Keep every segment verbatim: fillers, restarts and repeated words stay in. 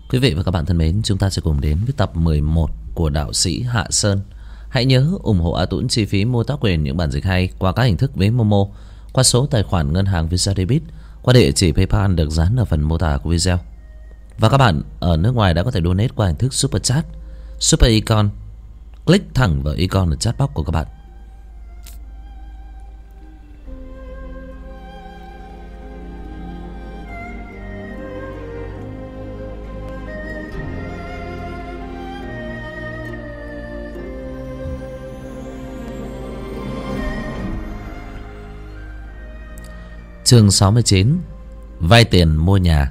Quý vị và các bạn thân mến, chúng ta sẽ cùng đến với tập mười một của Đạo sĩ Hạ Sơn. Hãy nhớ ủng hộ A Tuấn chi phí mua tác quyền những bản dịch hay qua các hình thức ví Momo, qua số tài khoản ngân hàng Visa Debit, qua địa chỉ PayPal được dán ở phần mô tả của video. Và các bạn ở nước ngoài đã có thể donate qua hình thức Super Chat, Super Icon. Click thẳng vào icon ở chat box của các bạn. Chương sáu mươi chín. Vay tiền mua nhà.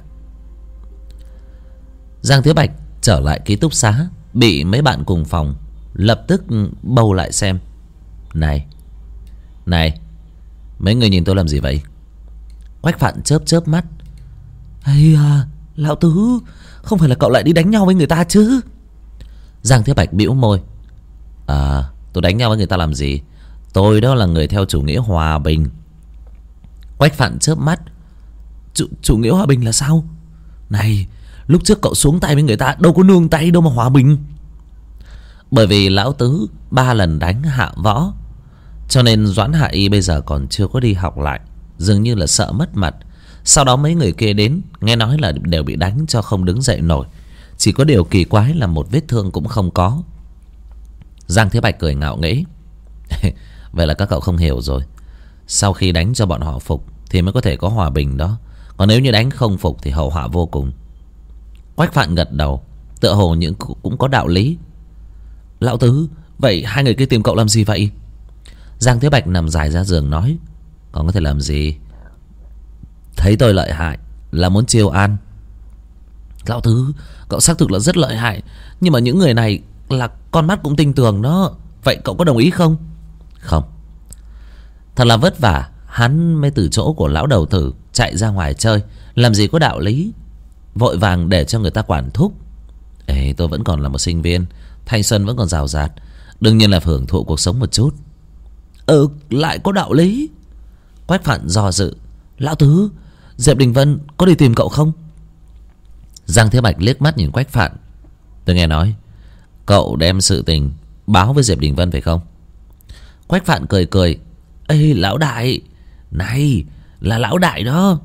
Giang Thiếu Bạch trở lại ký túc xá, bị mấy bạn cùng phòng lập tức bầu lại xem. Này Này mấy người nhìn tôi làm gì vậy? Quách Phạn chớp chớp mắt. Ây à, lão tứ, không phải là cậu lại đi đánh nhau với người ta chứ? Giang Thiếu Bạch bĩu môi. À, tôi đánh nhau với người ta làm gì? Tôi đó là người theo chủ nghĩa hòa bình. Quách Phạn chớp mắt. Chủ, chủ nghĩa hòa bình là sao? Này, lúc trước cậu xuống tay với người ta đâu có nương tay đâu mà hòa bình. Bởi vì lão tứ ba lần đánh hạ võ, cho nên Doãn Hạ Y bây giờ còn chưa có đi học lại, dường như là sợ mất mặt. Sau đó mấy người kia đến, nghe nói là đều bị đánh cho không đứng dậy nổi. Chỉ có điều kỳ quái là một vết thương cũng không có. Giang Thế Bạch cười ngạo nghễ. Vậy là các cậu không hiểu rồi. Sau khi đánh cho bọn họ phục thì mới có thể có hòa bình đó. Còn nếu như đánh không phục thì hậu họa vô cùng. Quách Phạn gật đầu, tựa hồ những cũng có đạo lý. Lão tứ, vậy hai người kia tìm cậu làm gì vậy? Giang Thế Bạch nằm dài ra giường nói. Còn có thể làm gì? Thấy tôi lợi hại là muốn chiêu an. Lão tứ, cậu xác thực là rất lợi hại, nhưng mà những người này là con mắt cũng tinh tường đó. Vậy cậu có đồng ý không? Không. Thật là vất vả, hắn mới từ chỗ của lão đầu tử chạy ra ngoài chơi, làm gì có đạo lý vội vàng để cho người ta quản thúc. Ê, tôi vẫn còn là một sinh viên, thanh xuân vẫn còn rào rạt, đương nhiên là hưởng thụ cuộc sống một chút. Ừ, lại có đạo lý. Quách Phạn do dự. Lão tứ, Diệp Đình Vân có đi tìm cậu không? Giang Thế Bạch liếc mắt nhìn Quách Phạn. Tôi nghe nói cậu đem sự tình báo với Diệp Đình Vân phải không? Quách Phạn cười cười. Ê lão đại, này là lão đại đó.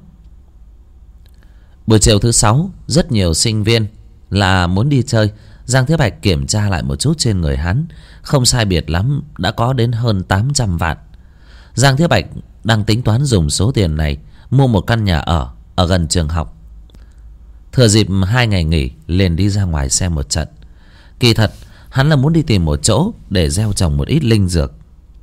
Buổi chiều thứ sáu, rất nhiều sinh viên là muốn đi chơi. Giang Thế Bạch kiểm tra lại một chút trên người hắn, không sai biệt lắm đã có đến hơn tám trăm vạn. Giang Thế Bạch đang tính toán dùng số tiền này mua một căn nhà ở ở gần trường học. Thừa dịp hai ngày nghỉ liền đi ra ngoài xem một trận. Kỳ thật hắn là muốn đi tìm một chỗ để gieo trồng một ít linh dược.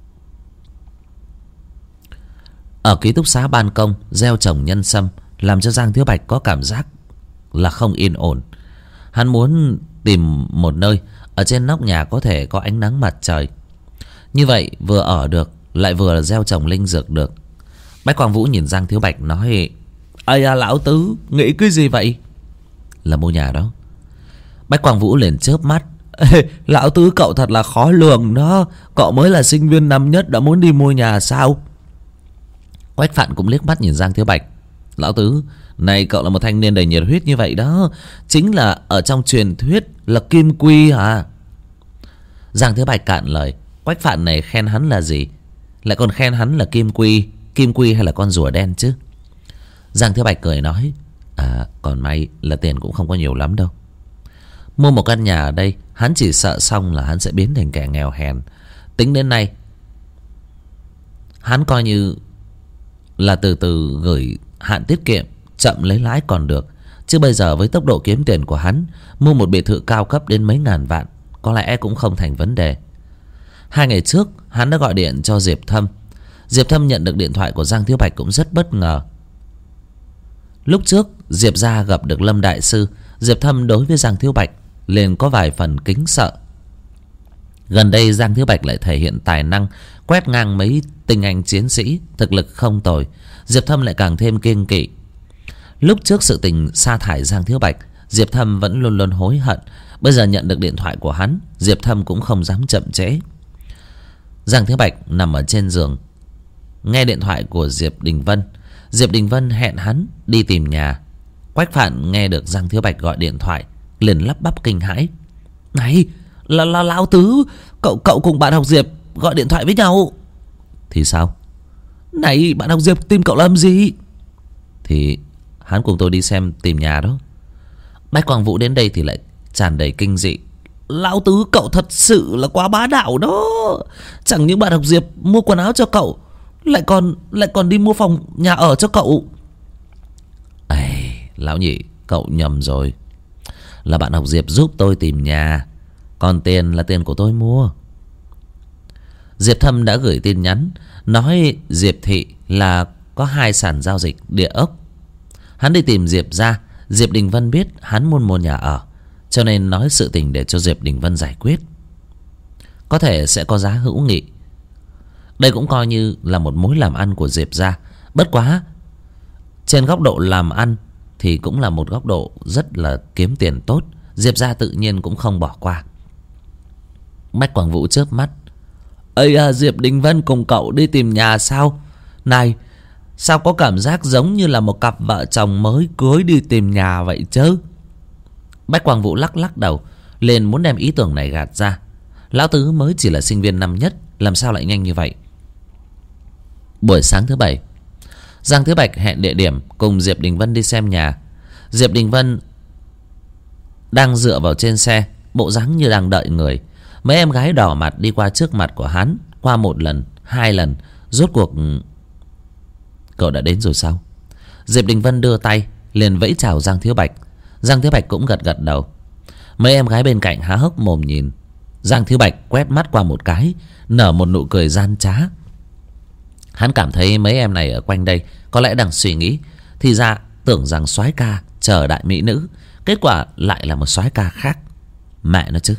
Ở ký túc xá ban công gieo trồng nhân sâm làm cho Giang Thiếu Bạch có cảm giác là không yên ổn. Hắn muốn tìm một nơi ở trên nóc nhà có thể có ánh nắng mặt trời, như vậy vừa ở được lại vừa gieo trồng linh dược được. Bách Quang Vũ nhìn Giang Thiếu Bạch nói. Ây à, lão tứ nghĩ cái gì vậy? Là mua nhà đó. Bách Quang Vũ liền chớp mắt. Ê, lão tứ cậu thật là khó lường đó. Cậu mới là sinh viên năm nhất đã muốn đi mua nhà sao? Quách Phạn cũng liếc mắt nhìn Giang Thiếu Bạch. Lão tứ, này cậu là một thanh niên đầy nhiệt huyết như vậy đó, chính là ở trong truyền thuyết là kim quy hả? Giang Thiếu Bạch cạn lời. Quách Phạn này khen hắn là gì, lại còn khen hắn là kim quy. Kim quy hay là con rùa đen chứ? Giang Thiếu Bạch cười nói. À, còn may là tiền cũng không có nhiều lắm đâu. Mua một căn nhà ở đây, hắn chỉ sợ xong là hắn sẽ biến thành kẻ nghèo hèn. Tính đến nay hắn coi như là từ từ gửi hạn tiết kiệm, chậm lấy lãi còn được. Chứ bây giờ với tốc độ kiếm tiền của hắn, mua một biệt thự cao cấp đến mấy ngàn vạn có lẽ cũng không thành vấn đề. Hai ngày trước hắn đã gọi điện cho Diệp Thâm. Diệp Thâm nhận được điện thoại của Giang Thiếu Bạch cũng rất bất ngờ. Lúc trước Diệp gia gặp được Lâm Đại Sư, Diệp Thâm đối với Giang Thiếu Bạch liền có vài phần kính sợ. Gần đây Giang Thiếu Bạch lại thể hiện tài năng, quét ngang mấy tinh anh chiến sĩ, thực lực không tồi. Diệp Thâm lại càng thêm kiêng kỵ. Lúc trước sự tình sa thải Giang Thiếu Bạch, Diệp Thâm vẫn luôn luôn hối hận. Bây giờ nhận được điện thoại của hắn, Diệp Thâm cũng không dám chậm trễ. Giang Thiếu Bạch nằm ở trên giường, nghe điện thoại của Diệp Đình Vân. Diệp Đình Vân hẹn hắn đi tìm nhà. Quách Phạn nghe được Giang Thiếu Bạch gọi điện thoại liền lắp bắp kinh hãi. Này, là là lão tứ, cậu cậu cùng bạn học Diệp gọi điện thoại với nhau. Thì sao? Này, bạn học Diệp tìm cậu làm gì? Thì hắn cùng tôi đi xem tìm nhà đó. Bách Quang Vũ đến đây thì lại tràn đầy kinh dị. Lão tứ, cậu thật sự là quá bá đạo đó. Chẳng những bạn học Diệp mua quần áo cho cậu, lại còn lại còn đi mua phòng nhà ở cho cậu. Ây, lão nhị, cậu nhầm rồi. Là bạn học Diệp giúp tôi tìm nhà, còn tiền là tiền của tôi mua. Diệp Thâm đã gửi tin nhắn nói Diệp Thị là có hai sàn giao dịch địa ốc. Hắn đi tìm Diệp ra. Diệp Đình Vân biết hắn muốn mua nhà ở, cho nên nói sự tình để cho Diệp Đình Vân giải quyết. Có thể sẽ có giá hữu nghị. Đây cũng coi như là một mối làm ăn của Diệp ra. Bất quá trên góc độ làm ăn thì cũng là một góc độ rất là kiếm tiền tốt. Diệp ra tự nhiên cũng không bỏ qua. Bách Quang Vũ chớp mắt. Ây à, Diệp Đình Vân cùng cậu đi tìm nhà sao? Này, sao có cảm giác giống như là một cặp vợ chồng mới cưới đi tìm nhà vậy chứ? Bách Quang Vũ lắc lắc đầu, liền muốn đem ý tưởng này gạt ra. Lão tứ mới chỉ là sinh viên năm nhất, làm sao lại nhanh như vậy? Buổi sáng thứ bảy, Giang Thứ Bạch hẹn địa điểm cùng Diệp Đình Vân đi xem nhà. Diệp Đình Vân đang dựa vào trên xe, bộ dáng như đang đợi người. Mấy em gái đỏ mặt đi qua trước mặt của hắn, qua một lần, hai lần, rốt cuộc. Cậu đã đến rồi sao? Diệp Đình Vân đưa tay liền vẫy chào Giang Thiếu Bạch. Giang Thiếu Bạch cũng gật gật đầu. Mấy em gái bên cạnh há hốc mồm nhìn. Giang Thiếu Bạch quét mắt qua một cái, nở một nụ cười gian trá. Hắn cảm thấy mấy em này ở quanh đây có lẽ đang suy nghĩ, thì ra tưởng rằng soái ca chờ đại mỹ nữ, kết quả lại là một soái ca khác. Mẹ nó chứ.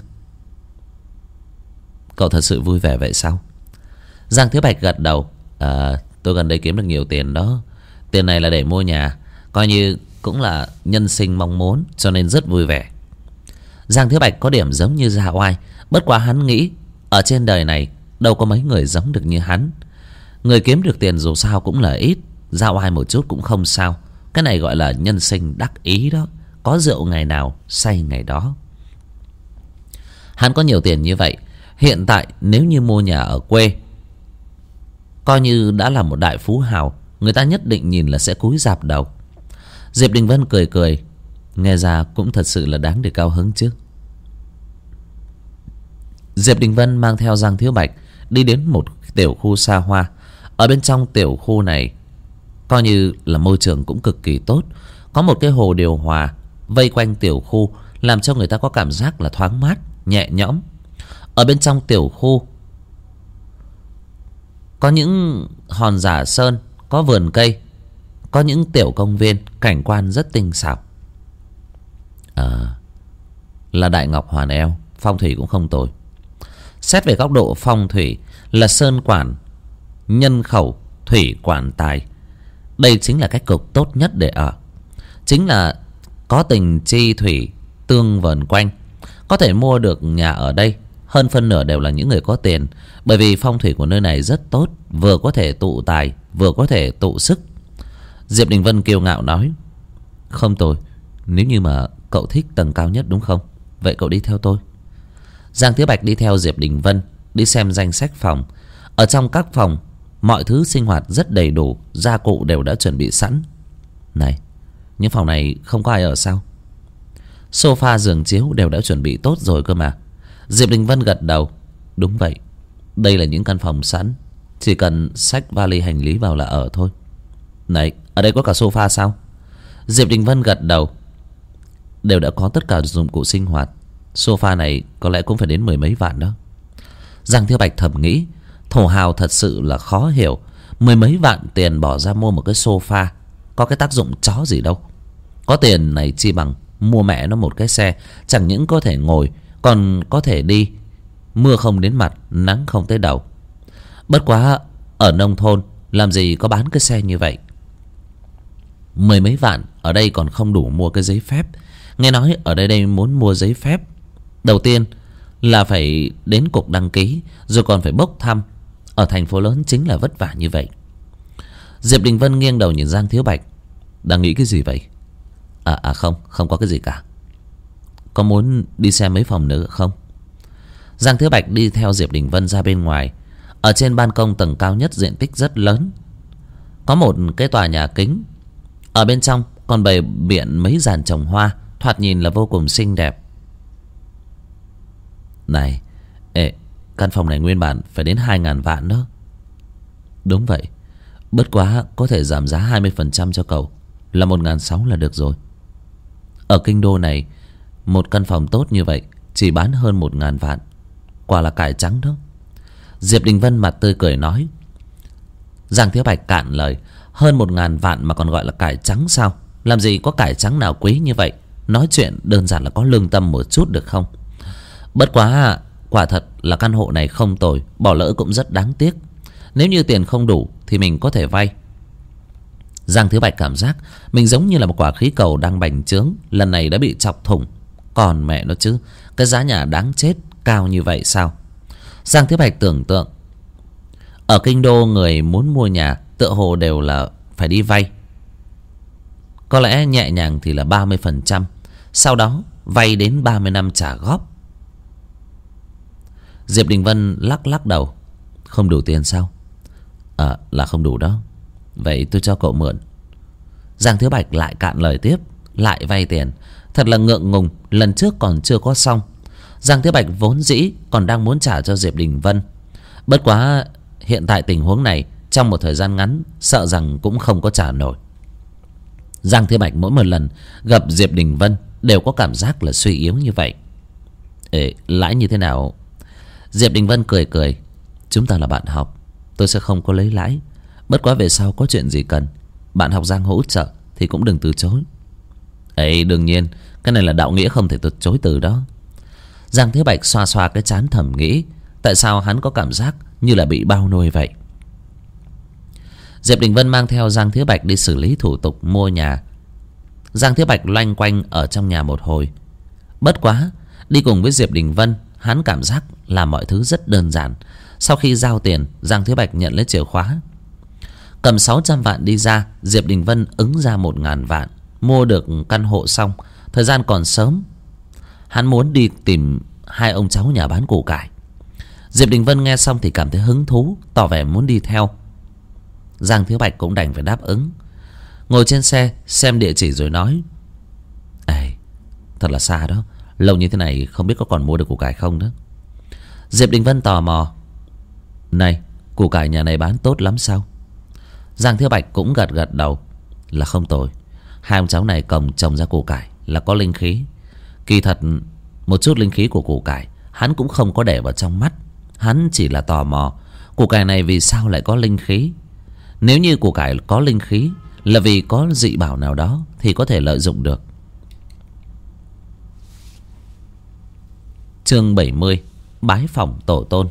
Cậu thật sự vui vẻ vậy sao? Giang Thiếu Bạch gật đầu. À, tôi gần đây kiếm được nhiều tiền đó. Tiền này là để mua nhà, coi như cũng là nhân sinh mong muốn, cho nên rất vui vẻ. Giang Thiếu Bạch có điểm giống như Gia Oai. Bất quá hắn nghĩ ở trên đời này đâu có mấy người giống được như hắn. Người kiếm được tiền dù sao cũng là ít, Gia Oai một chút cũng không sao. Cái này gọi là nhân sinh đắc ý đó. Có rượu ngày nào say ngày đó. Hắn có nhiều tiền như vậy, hiện tại nếu như mua nhà ở quê, coi như đã là một đại phú hào, người ta nhất định nhìn là sẽ cúi rạp đầu. Diệp Đình Vân cười cười. Nghe ra cũng thật sự là đáng để cao hứng chứ. Diệp Đình Vân mang theo Giang Thiếu Bạch đi đến một tiểu khu xa hoa. Ở bên trong tiểu khu này coi như là môi trường cũng cực kỳ tốt. Có một cái hồ điều hòa vây quanh tiểu khu, làm cho người ta có cảm giác là thoáng mát, nhẹ nhõm. Ở bên trong tiểu khu có những hòn giả sơn, có vườn cây, có những tiểu công viên, cảnh quan rất tinh xảo. À, là Đại Ngọc Hoàn Eo, phong thủy cũng không tồi. Xét về góc độ phong thủy là sơn quản nhân khẩu, thủy quản tài. Đây chính là cách cục tốt nhất để ở. Chính là có tình chi thủy tương vờn quanh. Có thể mua được nhà ở đây hơn phân nửa đều là những người có tiền, bởi vì phong thủy của nơi này rất tốt, vừa có thể tụ tài, vừa có thể tụ sức. Diệp Đình Vân kiêu ngạo nói. Không tồi, nếu như mà cậu thích tầng cao nhất đúng không? Vậy cậu đi theo tôi. Giang Thiếu Bạch đi theo Diệp Đình Vân đi xem danh sách phòng. Ở trong các phòng, mọi thứ sinh hoạt rất đầy đủ, gia cụ đều đã chuẩn bị sẵn. Này, những phòng này không có ai ở sao? Sofa, giường chiếu đều đã chuẩn bị tốt rồi cơ mà. Diệp Đình Vân gật đầu. Đúng vậy, đây là những căn phòng sẵn, chỉ cần xách vali hành lý vào là ở thôi. Này, ở đây có cả sofa sao? Diệp Đình Vân gật đầu. Đều đã có tất cả dụng cụ sinh hoạt. Sofa này có lẽ cũng phải đến mười mấy vạn đó. Giang Thiếu Bạch thầm nghĩ, thổ hào thật sự là khó hiểu. Mười mấy vạn tiền bỏ ra mua một cái sofa, có cái tác dụng chó gì đâu. Có tiền này chi bằng mua mẹ nó một cái xe, chẳng những có thể ngồi, còn có thể đi. Mưa không đến mặt, nắng không tới đầu. Bất quá ở nông thôn làm gì có bán cái xe như vậy. Mười mấy vạn ở đây còn không đủ mua cái giấy phép. Nghe nói ở đây đây muốn mua giấy phép, đầu tiên là phải đến cục đăng ký, rồi còn phải bốc thăm. Ở thành phố lớn chính là vất vả như vậy. Diệp Đình Vân nghiêng đầu nhìn Giang Thiếu Bạch. Đang nghĩ cái gì vậy? À, à không, không có cái gì cả. có muốn đi xem mấy phòng nữa không? Giang Thiếu Bạch đi theo Diệp Đình Vân ra bên ngoài. Ở trên ban công tầng cao nhất, diện tích rất lớn, có một cái tòa nhà kính. Ở bên trong còn bày biện mấy dàn trồng hoa, thoạt nhìn là vô cùng xinh đẹp. Này, ê, căn phòng này nguyên bản phải đến hai ngàn vạn đó. Đúng vậy, bất quá có thể giảm giá hai mươi phần trăm cho cậu, là một ngàn sáu là được rồi. Ở kinh đô này, một căn phòng tốt như vậy chỉ bán hơn một ngàn vạn, quả là cải trắng đó. Diệp Đình Vân mặt tươi cười nói. Giang Thiếu Bạch cạn lời. Hơn một ngàn vạn mà còn gọi là cải trắng sao? Làm gì có cải trắng nào quý như vậy. Nói chuyện đơn giản là có lương tâm một chút được không? Bất quá quả thật là căn hộ này không tồi, bỏ lỡ cũng rất đáng tiếc. Nếu như tiền không đủ thì mình có thể vay. Giang Thiếu Bạch cảm giác mình giống như là một quả khí cầu đang bành trướng, lần này đã bị chọc thủng. Còn mẹ nó chứ, cái giá nhà đáng chết cao như vậy sao? Giang Thiếu Bạch tưởng tượng, ở kinh đô người muốn mua nhà tựa hồ đều là phải đi vay. Có lẽ nhẹ nhàng thì là ba mươi phần trăm, sau đó vay đến ba mươi năm trả góp. Diệp Đình Vân lắc lắc đầu. Không đủ tiền sao? À, là không đủ đó. Vậy tôi cho cậu mượn. Giang Thiếu Bạch lại cạn lời tiếp, lại vay tiền. Thật là ngượng ngùng, lần trước còn chưa có xong. Giang Thiếu Bạch vốn dĩ còn đang muốn trả cho Diệp Đình Vân. Bất quá hiện tại tình huống này, trong một thời gian ngắn sợ rằng cũng không có trả nổi. Giang Thiếu Bạch mỗi một lần gặp Diệp Đình Vân đều có cảm giác là suy yếu như vậy. Ê, lãi như thế nào? Diệp Đình Vân cười cười. Chúng ta là bạn học, tôi sẽ không có lấy lãi. Bất quá về sau có chuyện gì cần, bạn học Giang hỗ trợ thì cũng đừng từ chối. Ê, đương nhiên, cái này là đạo nghĩa không thể từ chối từ đó. Giang Thiếu Bạch xoa xoa cái trán thầm nghĩ, tại sao hắn có cảm giác như là bị bao nuôi vậy. Diệp Đình Vân mang theo Giang Thiếu Bạch đi xử lý thủ tục mua nhà. Giang Thiếu Bạch loanh quanh ở trong nhà một hồi. Bất quá đi cùng với Diệp Đình Vân, hắn cảm giác làm mọi thứ rất đơn giản. Sau khi giao tiền, Giang Thiếu Bạch nhận lấy chìa khóa, cầm sáu trăm vạn đi ra. Diệp Đình Vân ứng ra một ngàn vạn, mua được căn hộ xong. Thời gian còn sớm, hắn muốn đi tìm hai ông cháu nhà bán củ cải. Diệp Đình Vân nghe xong thì cảm thấy hứng thú, tỏ vẻ muốn đi theo. Giang Thiếu Bạch cũng đành phải đáp ứng. Ngồi trên xe xem địa chỉ rồi nói. Ê, thật là xa đó, lâu như thế này không biết có còn mua được củ cải không đó. Diệp Đình Vân tò mò. Này, củ cải nhà này bán tốt lắm sao? Giang Thiếu Bạch cũng gật gật đầu. Là không tồi. Hai ông cháu này còng trồng ra củ cải là có linh khí. Kỳ thật một chút linh khí của củ cải hắn cũng không có để vào trong mắt. Hắn chỉ là tò mò củ cải này vì sao lại có linh khí. Nếu như củ cải có linh khí là vì có dị bảo nào đó thì có thể lợi dụng được. Chương bảy mươi. Bái phỏng tổ tôn.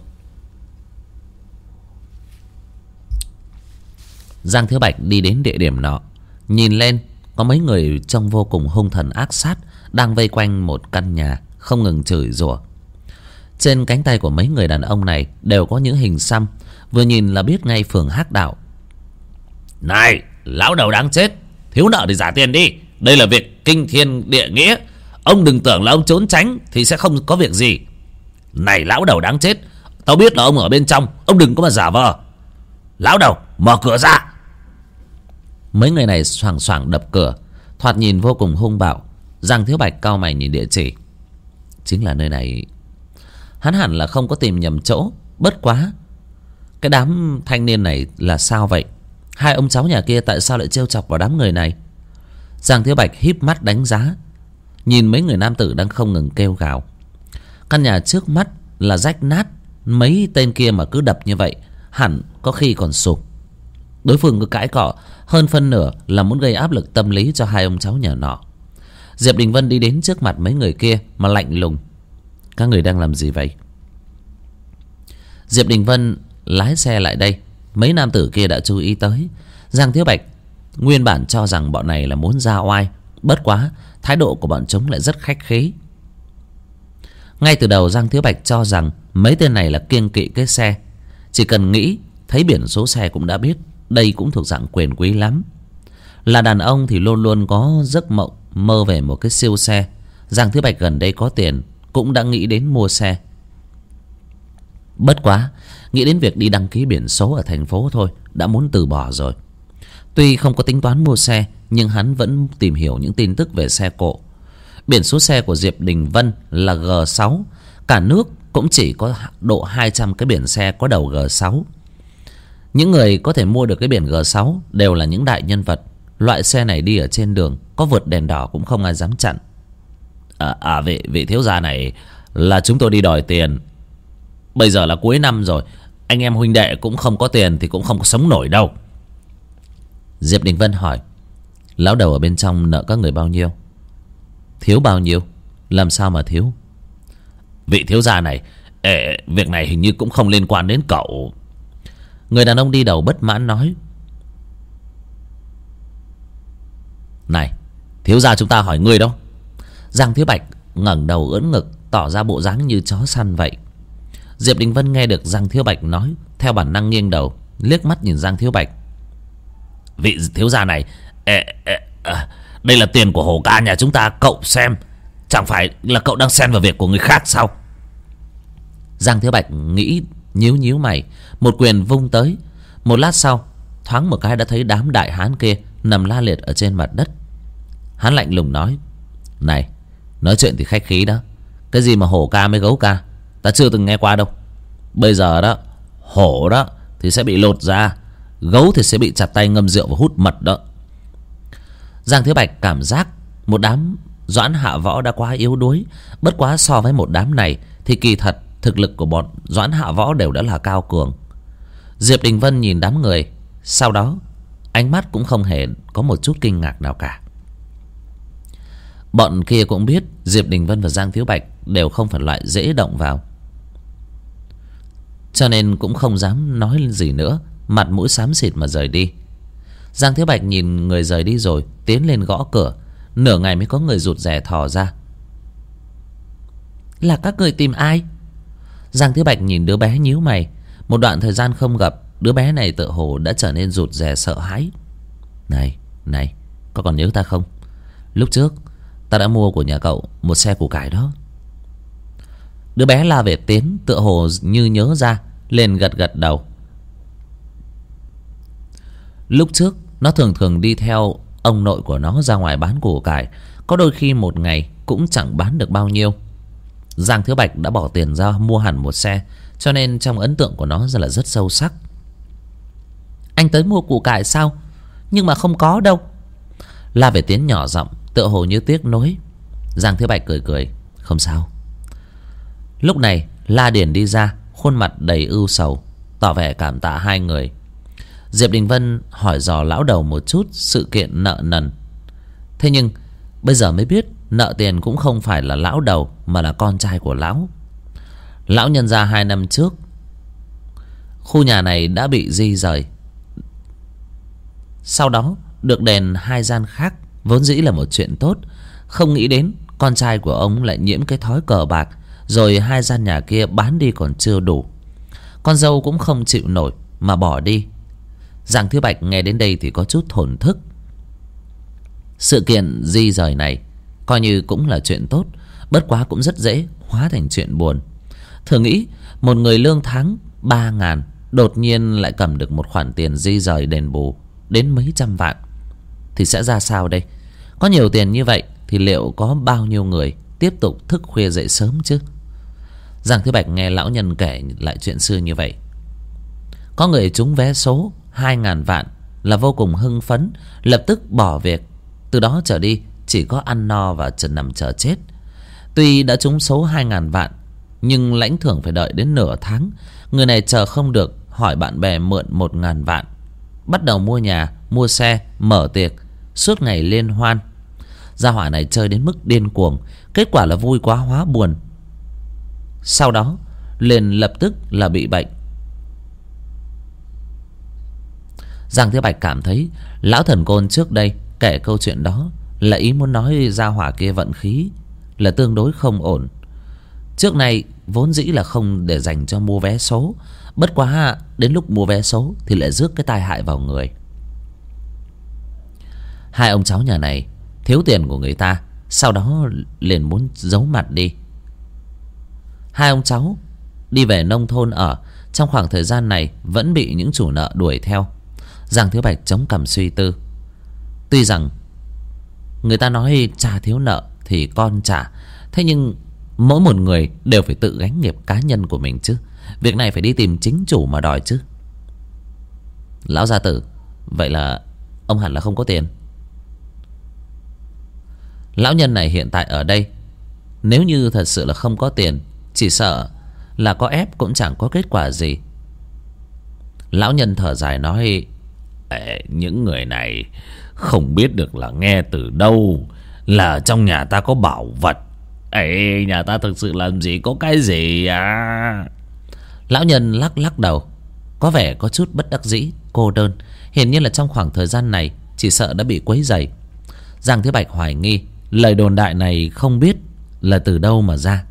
Giang Thiếu Bạch đi đến địa điểm nọ, nhìn lên có mấy người trông vô cùng hung thần ác sát đang vây quanh một căn nhà, không ngừng chửi rủa. Trên cánh tay của mấy người đàn ông này đều có những hình xăm, vừa nhìn là biết ngay phường Hắc Đạo. Này, lão đầu đáng chết, thiếu nợ thì trả tiền đi, đây là việc kinh thiên địa nghĩa. Ông đừng tưởng là ông trốn tránh thì sẽ không có việc gì. Này lão đầu đáng chết, tao biết là ông ở bên trong, ông đừng có mà giả vờ. Lão đầu, mở cửa ra. Mấy người này xoảng xoảng đập cửa, thoạt nhìn vô cùng hung bạo. Giang Thiếu Bạch cau mày nhìn địa chỉ. Chính là nơi này. Hắn hẳn là không có tìm nhầm chỗ. Bất quá, cái đám thanh niên này là sao vậy? Hai ông cháu nhà kia tại sao lại trêu chọc vào đám người này? Giang Thiếu Bạch híp mắt đánh giá, nhìn mấy người nam tử đang không ngừng kêu gào. Căn nhà trước mắt là rách nát, mấy tên kia mà cứ đập như vậy hẳn có khi còn sụp. Đối phương cứ cãi cọ, hơn phân nửa là muốn gây áp lực tâm lý cho hai ông cháu nhà nọ. Diệp Đình Vân đi đến trước mặt mấy người kia mà lạnh lùng. Các người đang làm gì vậy? Diệp Đình Vân lái xe lại đây, mấy nam tử kia đã chú ý tới. Giang Thiếu Bạch nguyên bản cho rằng bọn này là muốn ra oai, bất quá thái độ của bọn chúng lại rất khách khí. Ngay từ đầu Giang Thiếu Bạch cho rằng mấy tên này là kiêng kỵ cái xe, chỉ cần nghĩ thấy biển số xe cũng đã biết đây cũng thuộc dạng quyền quý lắm. Là đàn ông thì luôn luôn có giấc mộng mơ về một cái siêu xe. Giang Thiếu Bạch gần đây có tiền, cũng đã nghĩ đến mua xe. Bất quá nghĩ đến việc đi đăng ký biển số ở thành phố thôi đã muốn từ bỏ rồi. Tuy không có tính toán mua xe, nhưng hắn vẫn tìm hiểu những tin tức về xe cộ. Biển số xe của Diệp Đình Vân là G sáu. Cả nước cũng chỉ có độ hai trăm cái biển xe có đầu G sáu. Những người có thể mua được cái biển G sáu đều là những đại nhân vật. Loại xe này đi ở trên đường, có vượt đèn đỏ cũng không ai dám chặn. À, à vị, vị thiếu gia này là chúng tôi đi đòi tiền. Bây giờ là cuối năm rồi, anh em huynh đệ cũng không có tiền thì cũng không có sống nổi đâu. Diệp Đình Vân hỏi: lão đầu ở bên trong nợ các người bao nhiêu? Thiếu bao nhiêu? Làm sao mà thiếu? Vị thiếu gia này, ê, việc này hình như cũng không liên quan đến cậu. Người đàn ông đi đầu bất mãn nói: này, thiếu gia chúng ta hỏi ngươi đâu. Giang Thiếu Bạch ngẩng đầu ưỡn ngực, tỏ ra bộ dáng như chó săn vậy. Diệp Đình Vân nghe được Giang Thiếu Bạch nói, theo bản năng nghiêng đầu liếc mắt nhìn Giang Thiếu Bạch. Vị thiếu gia này, ê, ê, à, đây là tiền của Hổ ca nhà chúng ta, cậu xem, chẳng phải là cậu đang xen vào việc của người khác sao? Giang Thiếu Bạch nghĩ, nhíu nhíu mày, một quyền vung tới. Một lát sau, thoáng một cái đã thấy đám đại hán kia nằm la liệt ở trên mặt đất. Hắn lạnh lùng nói: này, nói chuyện thì khách khí đó. Cái gì mà hổ ca với gấu ca, ta chưa từng nghe qua đâu. Bây giờ đó, hổ đó thì sẽ bị lột da, gấu thì sẽ bị chặt tay ngâm rượu và hút mật đó. Giang Thiếu Bạch cảm giác một đám Doãn Hạ Võ đã quá yếu đuối. Bất quá so với một đám này thì kỳ thật thực lực của bọn Doãn Hạ Võ đều đã là cao cường. Diệp Đình Vân nhìn đám người, sau đó ánh mắt cũng không hề có một chút kinh ngạc nào cả. Bọn kia cũng biết Diệp Đình Vân và Giang Thiếu Bạch đều không phải loại dễ động vào, cho nên cũng không dám nói gì nữa, mặt mũi xám xịt mà rời đi. Giang Thiếu Bạch nhìn người rời đi rồi tiến lên gõ cửa. Nửa ngày mới có người rụt rè thò ra. Là các người tìm ai? Giang Thiếu Bạch nhìn đứa bé nhíu mày. Một đoạn thời gian không gặp, đứa bé này tựa hồ đã trở nên rụt rè sợ hãi. Này, này, có còn nhớ ta không? Lúc trước ta đã mua của nhà cậu một xe củ cải đó. Đứa bé la về tiến, tựa hồ như nhớ ra, liền gật gật đầu. Lúc trước nó thường thường đi theo ông nội của nó ra ngoài bán củ cải, có đôi khi một ngày cũng chẳng bán được bao nhiêu. Giang Thiếu Bạch đã bỏ tiền ra mua hẳn một xe, cho nên trong ấn tượng của nó là rất sâu sắc. Anh tới mua củ cải sao? Nhưng mà không có đâu. La về tiến nhỏ giọng, tựa hồ như tiếc nuối. Giang Thiếu Bạch cười cười: không sao. Lúc này La Điền đi ra, khuôn mặt đầy ưu sầu, tỏ vẻ cảm tạ hai người. Diệp Đình Vân hỏi dò lão đầu một chút sự kiện nợ nần. Thế nhưng bây giờ mới biết nợ tiền cũng không phải là lão đầu, mà là con trai của lão. Lão nhân gia hai năm trước, khu nhà này đã bị di rời, sau đó được đền hai gian khác. Vốn dĩ là một chuyện tốt, không nghĩ đến con trai của ông lại nhiễm cái thói cờ bạc, rồi hai gian nhà kia bán đi còn chưa đủ. Con dâu cũng không chịu nổi mà bỏ đi. Giang Thiếu Bạch nghe đến đây thì có chút thổn thức. Sự kiện di rời này coi như cũng là chuyện tốt, bất quá cũng rất dễ hóa thành chuyện buồn. Thử nghĩ một người lương tháng ba ngàn đột nhiên lại cầm được một khoản tiền di rời đền bù đến mấy trăm vạn thì sẽ ra sao đây? Có nhiều tiền như vậy thì liệu có bao nhiêu người tiếp tục thức khuya dậy sớm chứ? Giang Thiếu Bạch nghe lão nhân kể lại chuyện xưa như vậy. Có người trúng vé số hai ngàn vạn là vô cùng hưng phấn, lập tức bỏ việc. Từ đó trở đi chỉ có ăn no và chờ nằm chờ chết. Tuy đã trúng số hai ngàn vạn, nhưng lãnh thưởng phải đợi đến nửa tháng. Người này chờ không được, hỏi bạn bè mượn một ngàn vạn, bắt đầu mua nhà, mua xe, mở tiệc, suốt ngày liên hoan. Gia hỏa này chơi đến mức điên cuồng, kết quả là vui quá hóa buồn. Sau đó liền lập tức là bị bệnh. Giang Thiếu Bạch cảm thấy lão thần côn trước đây kể câu chuyện đó là ý muốn nói gia hỏa kia vận khí là tương đối không ổn. Trước này vốn dĩ là không để dành cho mua vé số, bất quá đến lúc mua vé số thì lại rước cái tai hại vào người. Hai ông cháu nhà này thiếu tiền của người ta sau đó liền muốn giấu mặt đi. Hai ông cháu đi về nông thôn ở. Trong khoảng thời gian này vẫn bị những chủ nợ đuổi theo. Giang Thiếu Bạch chống cằm suy tư. Tuy rằng người ta nói cha thiếu nợ thì con trả, thế nhưng mỗi một người đều phải tự gánh nghiệp cá nhân của mình chứ. Việc này phải đi tìm chính chủ mà đòi chứ. Lão gia tử, vậy là ông hẳn là không có tiền. Lão nhân này hiện tại ở đây, nếu như thật sự là không có tiền, chỉ sợ là có ép cũng chẳng có kết quả gì. Lão nhân thở dài nói: Ê, những người này không biết được là nghe từ đâu là trong nhà ta có bảo vật. Ê, nhà ta thực sự làm gì có cái gì à? Lão nhân lắc lắc đầu, có vẻ có chút bất đắc dĩ, cô đơn. Hiển nhiên là trong khoảng thời gian này chỉ sợ đã bị quấy rầy. Giang Thế Bạch hoài nghi lời đồn đại này không biết là từ đâu mà ra.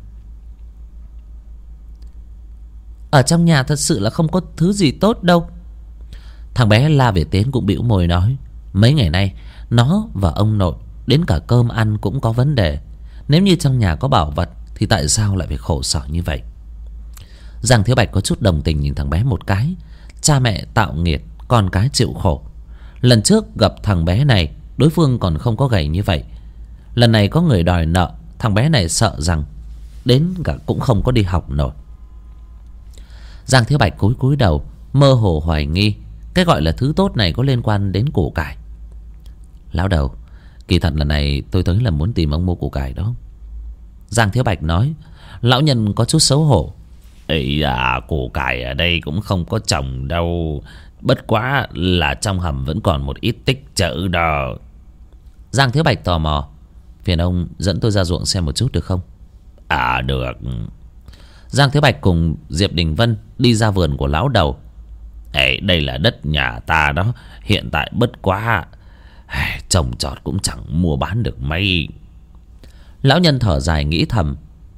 Ở trong nhà thật sự là không có thứ gì tốt đâu. Thằng bé La Việt Tiến cũng bĩu môi nói: Mấy ngày nay nó và ông nội đến cả cơm ăn cũng có vấn đề. Nếu như trong nhà có bảo vật thì tại sao lại phải khổ sở như vậy? Giang Thiếu Bạch có chút đồng tình nhìn thằng bé một cái. Cha mẹ tạo nghiệt, con cái chịu khổ. Lần trước gặp thằng bé này, đối phương còn không có gầy như vậy. Lần này có người đòi nợ, thằng bé này sợ rằng đến cả cũng không có đi học nổi. Giang Thiếu Bạch cúi cúi đầu, mơ hồ hoài nghi cái gọi là thứ tốt này có liên quan đến củ cải. Lão đầu, kỳ thật lần này tôi tới là muốn tìm ông mua củ cải đó. Giang Thiếu Bạch nói. Lão nhân có chút xấu hổ. Ây à, củ cải ở đây cũng không có trồng đâu. Bất quá là trong hầm vẫn còn một ít tích trữ đó. Giang Thiếu Bạch tò mò: Phiền ông dẫn tôi ra ruộng xem một chút được không? À được. Giang Thiếu Bạch cùng Diệp Đình Vân đi ra vườn của lão đầu. Ê, đây là đất nhà ta đó. Hiện tại bất quá trồng trọt cũng chẳng mua bán được mấy. Lão nhân thở dài nghĩ thầm.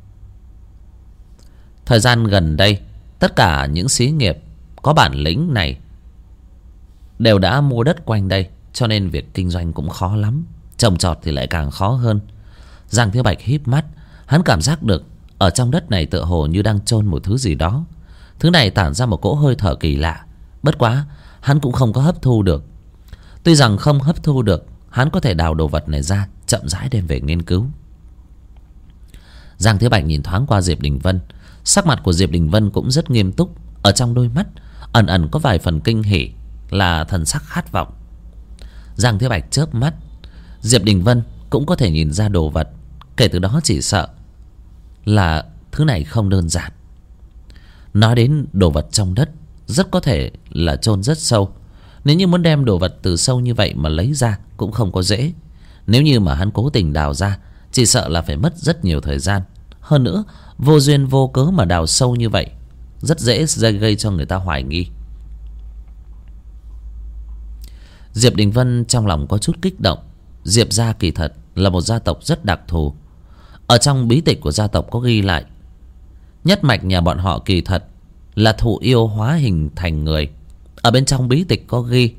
Thời gian gần đây, tất cả những xí nghiệp có bản lĩnh này đều đã mua đất quanh đây, cho nên việc kinh doanh cũng khó lắm. Trồng trọt thì lại càng khó hơn. Giang Thiếu Bạch híp mắt. Hắn cảm giác được ở trong đất này tựa hồ như đang chôn một thứ gì đó. Thứ này tản ra một cỗ hơi thở kỳ lạ. Bất quá hắn cũng không có hấp thu được. Tuy rằng không hấp thu được, hắn có thể đào đồ vật này ra, chậm rãi đem về nghiên cứu. Giang Thiếu Bạch nhìn thoáng qua Diệp Đình Vân. Sắc mặt của Diệp Đình Vân cũng rất nghiêm túc. Ở trong đôi mắt ẩn ẩn có vài phần kinh hỉ, là thần sắc khát vọng. Giang Thiếu Bạch chớp mắt. Diệp Đình Vân cũng có thể nhìn ra đồ vật. Kể từ đó chỉ sợ là thứ này không đơn giản. Nói đến đồ vật trong đất, rất có thể là chôn rất sâu. Nếu như muốn đem đồ vật từ sâu như vậy mà lấy ra cũng không có dễ. Nếu như mà hắn cố tình đào ra, chỉ sợ là phải mất rất nhiều thời gian. Hơn nữa, vô duyên vô cớ mà đào sâu như vậy, rất dễ gây cho người ta hoài nghi. Diệp Đình Vân trong lòng có chút kích động. Diệp gia kỳ thật là một gia tộc rất đặc thù. Ở trong bí tịch của gia tộc có ghi lại, nhất mạch nhà bọn họ kỳ thật là thụ yêu hóa hình thành người. Ở bên trong bí tịch có ghi,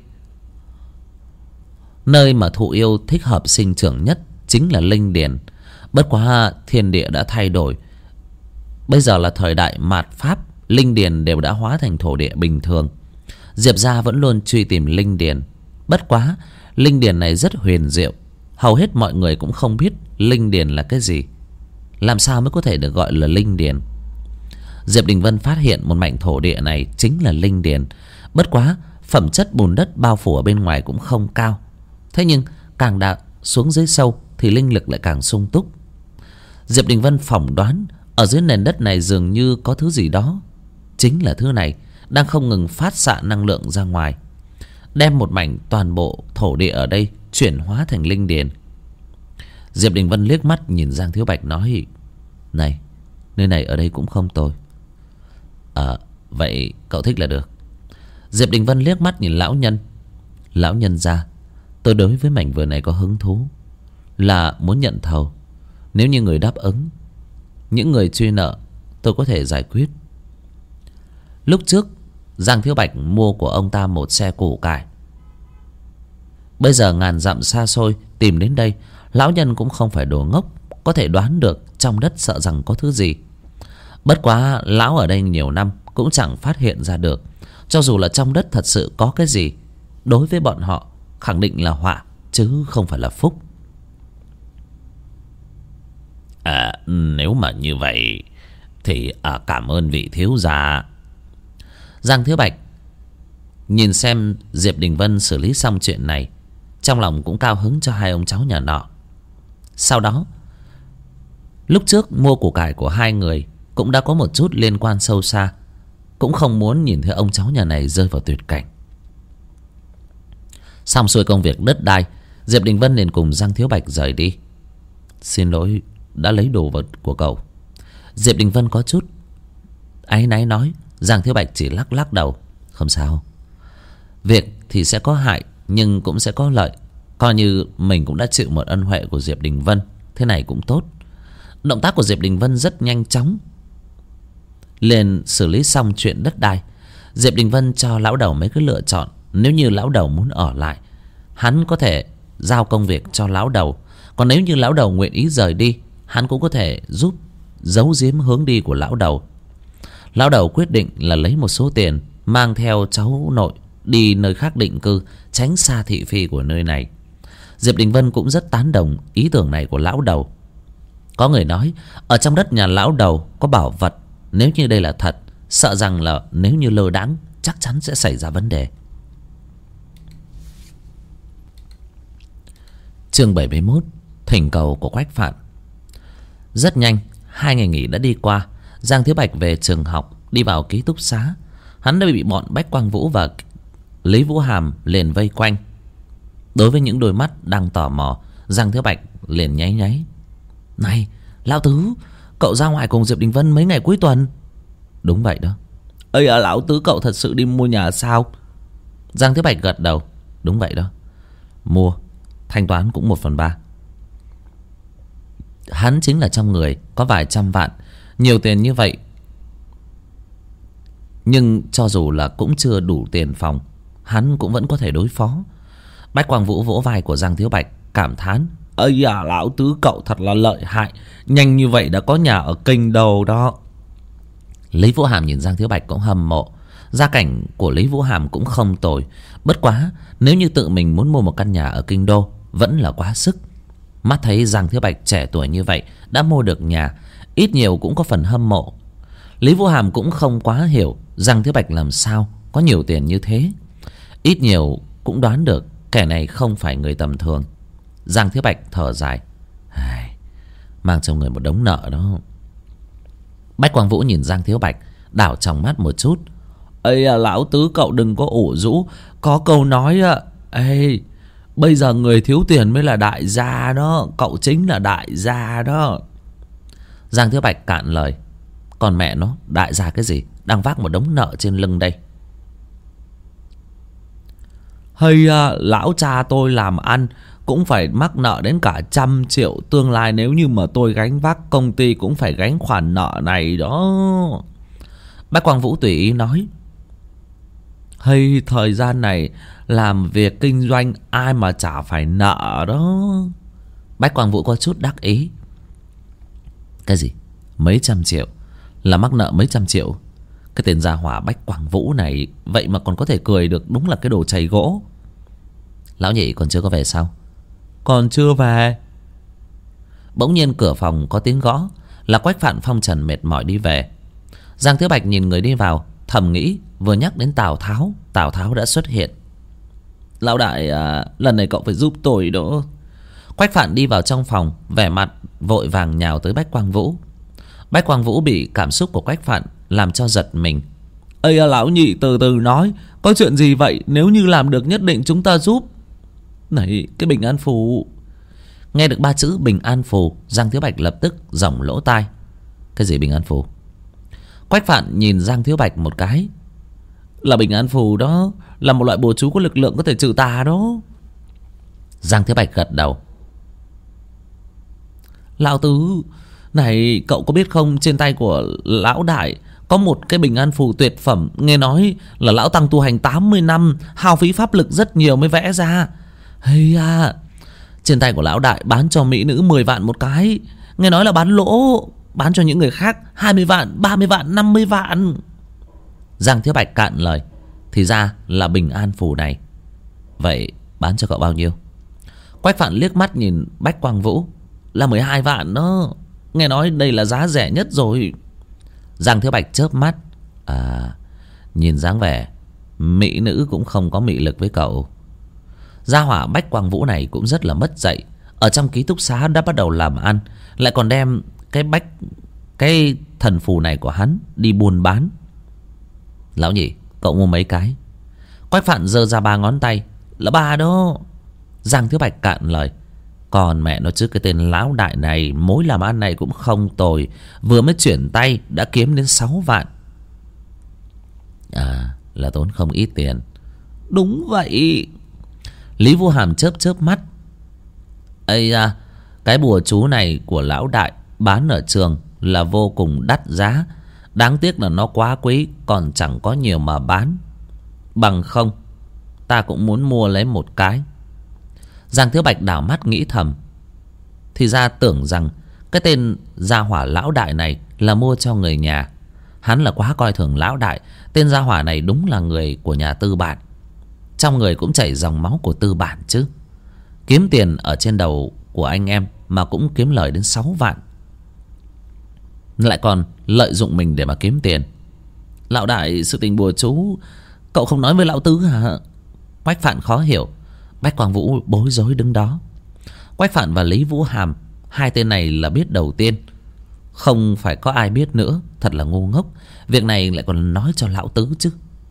nơi mà thụ yêu thích hợp sinh trưởng nhất chính là linh điền. Bất quá thiên địa đã thay đổi. Bây giờ là thời đại mạt Pháp, linh điền đều đã hóa thành thổ địa bình thường. Diệp gia vẫn luôn truy tìm linh điền. Bất quá linh điền này rất huyền diệu, hầu hết mọi người cũng không biết linh điền là cái gì. Làm sao mới có thể được gọi là linh điền? Diệp Đình Vân phát hiện một mảnh thổ địa này chính là linh điền. Bất quá phẩm chất bùn đất bao phủ ở bên ngoài cũng không cao. Thế nhưng càng đào xuống dưới sâu thì linh lực lại càng sung túc. Diệp Đình Vân phỏng đoán ở dưới nền đất này dường như có thứ gì đó. Chính là thứ này đang không ngừng phát xạ năng lượng ra ngoài, đem một mảnh toàn bộ thổ địa ở đây chuyển hóa thành linh điền. Diệp Đình Vân liếc mắt nhìn Giang Thiếu Bạch nói: Này, nơi này ở đây cũng không tồi. À, vậy cậu thích là được. Diệp Đình Vân liếc mắt nhìn lão nhân. Lão nhân gia, tôi đối với mảnh vườn này có hứng thú, là muốn nhận thầu. Nếu như người đáp ứng, những người truy nợ tôi có thể giải quyết. Lúc trước Giang Thiếu Bạch mua của ông ta một xe củ cải. Bây giờ ngàn dặm xa xôi tìm đến đây, Lão nhân cũng không phải đồ ngốc, có thể đoán được trong đất sợ rằng có thứ gì. Bất quá lão ở đây nhiều năm cũng chẳng phát hiện ra được. Cho dù là trong đất thật sự có cái gì, đối với bọn họ khẳng định là họa chứ không phải là phúc. À, nếu mà như vậy thì à, cảm ơn vị thiếu gia. Giang Thiếu Bạch nhìn xem Diệp Đình Vân xử lý xong chuyện này, trong lòng cũng cao hứng cho hai ông cháu nhà nọ. Sau đó, lúc trước mua củ cải của hai người cũng đã có một chút liên quan sâu xa, cũng không muốn nhìn thấy ông cháu nhà này rơi vào tuyệt cảnh. Xong xuôi công việc đất đai, Diệp Đình Vân liền cùng Giang Thiếu Bạch rời đi. Xin lỗi đã lấy đồ vật của cậu. Diệp Đình Vân có chút áy náy nói. Giang Thiếu Bạch chỉ lắc lắc đầu. Không sao. Việc thì sẽ có hại nhưng cũng sẽ có lợi. Coi như mình cũng đã chịu một ân huệ của Diệp Đình Vân, thế này cũng tốt. Động tác của Diệp Đình Vân rất nhanh chóng, liền xử lý xong chuyện đất đai. Diệp Đình Vân cho lão đầu mấy cái lựa chọn. Nếu như lão đầu muốn ở lại, hắn có thể giao công việc cho lão đầu. Còn nếu như lão đầu nguyện ý rời đi, hắn cũng có thể giúp giấu giếm hướng đi của lão đầu. Lão đầu quyết định là lấy một số tiền mang theo cháu nội đi nơi khác định cư, tránh xa thị phi của nơi này. Diệp Đình Vân cũng rất tán đồng ý tưởng này của lão đầu. Có người nói ở trong đất nhà lão đầu có bảo vật. Nếu như đây là thật, sợ rằng là nếu như lơ đãng chắc chắn sẽ xảy ra vấn đề. Chương bảy mươi mốt. Thỉnh cầu của Quách Phạn. Rất nhanh, hai ngày nghỉ đã đi qua. Giang Thiếu Bạch về trường học, đi vào ký túc xá. Hắn đã bị bọn Bách Quang Vũ và Lý Vũ Hàm liền vây quanh. Đối với những đôi mắt đang tò mò, Giang Thiếu Bạch liền nháy nháy. Này, lão tứ, cậu ra ngoài cùng Diệp Đình Vân mấy ngày cuối tuần? Đúng vậy đó. Ây à, lão tứ cậu thật sự đi mua nhà sao? Giang Thiếu Bạch gật đầu. Đúng vậy đó. Mua, thanh toán cũng một phần ba. Hắn chính là trong người có vài trăm vạn. Nhiều tiền như vậy, nhưng cho dù là cũng chưa đủ tiền phòng, hắn cũng vẫn có thể đối phó. Bách Quang Vũ vỗ vai của Giang Thiếu Bạch, cảm thán. Ây à, lão tứ cậu thật là lợi hại, nhanh như vậy đã có nhà ở kinh đô đó. Lý Vũ Hàm nhìn Giang Thiếu Bạch cũng hâm mộ. Gia cảnh của Lý Vũ Hàm cũng không tồi. Bất quá nếu như tự mình muốn mua một căn nhà ở kinh đô vẫn là quá sức. Mắt thấy Giang Thiếu Bạch trẻ tuổi như vậy đã mua được nhà, ít nhiều cũng có phần hâm mộ. Lý Vũ Hàm cũng không quá hiểu Giang Thiếu Bạch làm sao có nhiều tiền như thế. Ít nhiều cũng đoán được kẻ này không phải người tầm thường. Giang Thiếu Bạch thở dài. Ai, mang trong người một đống nợ đó. Bách Quang Vũ nhìn Giang Thiếu Bạch, đảo trong mắt một chút. Ây à, lão tứ cậu đừng có ủ rũ. Có câu nói à, ê, bây giờ người thiếu tiền mới là đại gia đó. Cậu chính là đại gia đó. Giang Thiếu Bạch cạn lời. Còn mẹ nó, đại gia cái gì, đang vác một đống nợ trên lưng đây. Hay à, lão cha tôi làm ăn cũng phải mắc nợ đến cả trăm triệu. Tương lai nếu như mà tôi gánh vác, công ty cũng phải gánh khoản nợ này đó. Bách Quang Vũ tùy ý nói. Hay thời gian này làm việc kinh doanh ai mà chả phải nợ đó. Bách Quang Vũ có chút đắc ý. Cái gì? Mấy trăm triệu? Là mắc nợ mấy trăm triệu? Cái tên gia hỏa Bách Quang Vũ này vậy mà còn có thể cười được, đúng là cái đồ chày gỗ. Lão nhị còn chưa có về sao? Còn chưa về. Bỗng nhiên cửa phòng có tiếng gõ. Là Quách Phạn phong trần mệt mỏi đi về. Giang Thiếu Bạch nhìn người đi vào, thầm nghĩ vừa nhắc đến Tào Tháo, Tào Tháo đã xuất hiện. Lão đại à, lần này cậu phải giúp tôi đó. Quách Phạn đi vào trong phòng, vẻ mặt vội vàng nhào tới Bách Quang Vũ. Bách Quang Vũ bị cảm xúc của Quách Phạn làm cho giật mình. Ây à, lão nhị từ từ nói, có chuyện gì vậy? Nếu như làm được nhất định chúng ta giúp. Này, cái bình an phù. Nghe được ba chữ bình an phù, Giang Thiếu Bạch lập tức rộng lỗ tai. Cái gì bình an phù? Quách Phạn nhìn Giang Thiếu Bạch một cái. Là bình an phù đó, là một loại bùa chú có lực lượng có thể trừ tà đó. Giang Thiếu Bạch gật đầu. Lão tứ, này cậu có biết không, trên tay của lão đại có một cái bình an phù tuyệt phẩm. Nghe nói là lão tăng tu hành tám mươi năm, hao phí pháp lực rất nhiều mới vẽ ra. Hay à, Trên tay của lão đại bán cho mỹ nữ mười vạn một cái. Nghe nói là bán lỗ. Bán cho những người khác hai mươi vạn, ba mươi vạn, năm mươi vạn. Giang Thiếu Bạch cạn lời. Thì ra là bình an phù này. Vậy bán cho cậu bao nhiêu? Quách Phạn liếc mắt nhìn Bách Quang Vũ. Là mười hai vạn đó. Nghe nói đây là giá rẻ nhất rồi. Giang Thiếu Bạch chớp mắt. À, nhìn dáng vẻ mỹ nữ cũng không có mị lực với cậu. Gia hỏa Bách Quang Vũ này cũng rất là mất dạy. Ở trong ký túc xá đã bắt đầu làm ăn, lại còn đem cái bách cái thần phù này của hắn đi buôn bán. Lão nhị, cậu mua mấy cái? Quách Phạn giơ ra ba ngón tay. Là ba đó. Giang Thiếu Bạch cạn lời. Còn mẹ nó chứ, cái tên lão đại này mối làm ăn này cũng không tồi. Vừa mới chuyển tay đã kiếm đến sáu vạn. À, là tốn không ít tiền. Đúng vậy. Lý Vũ Hàm chớp chớp mắt. Ây da, cái bùa chú này của lão đại bán ở trường là vô cùng đắt giá. Đáng tiếc là nó quá quý, còn chẳng có nhiều mà bán. Bằng không ta cũng muốn mua lấy một cái. Giang Thiếu Bạch đảo mắt nghĩ thầm. Thì ra tưởng rằng cái tên gia hỏa lão đại này là mua cho người nhà. Hắn là quá coi thường lão đại. Tên gia hỏa này đúng là người của nhà tư bản. Trong người cũng chảy dòng máu của tư bản chứ. Kiếm tiền ở trên đầu của anh em mà cũng kiếm lời đến sáu vạn. Lại còn lợi dụng mình để mà kiếm tiền. Lão đại, sự tình bùa chú cậu không nói với lão tứ hả? Quách Phạn khó hiểu. Bách Quang Vũ bối rối đứng đó. Quách Phạn và Lý Vũ Hàm, hai tên này là biết đầu tiên. Không phải có ai biết nữa. Thật là ngu ngốc. Việc này lại còn nói cho lão tứ chứ.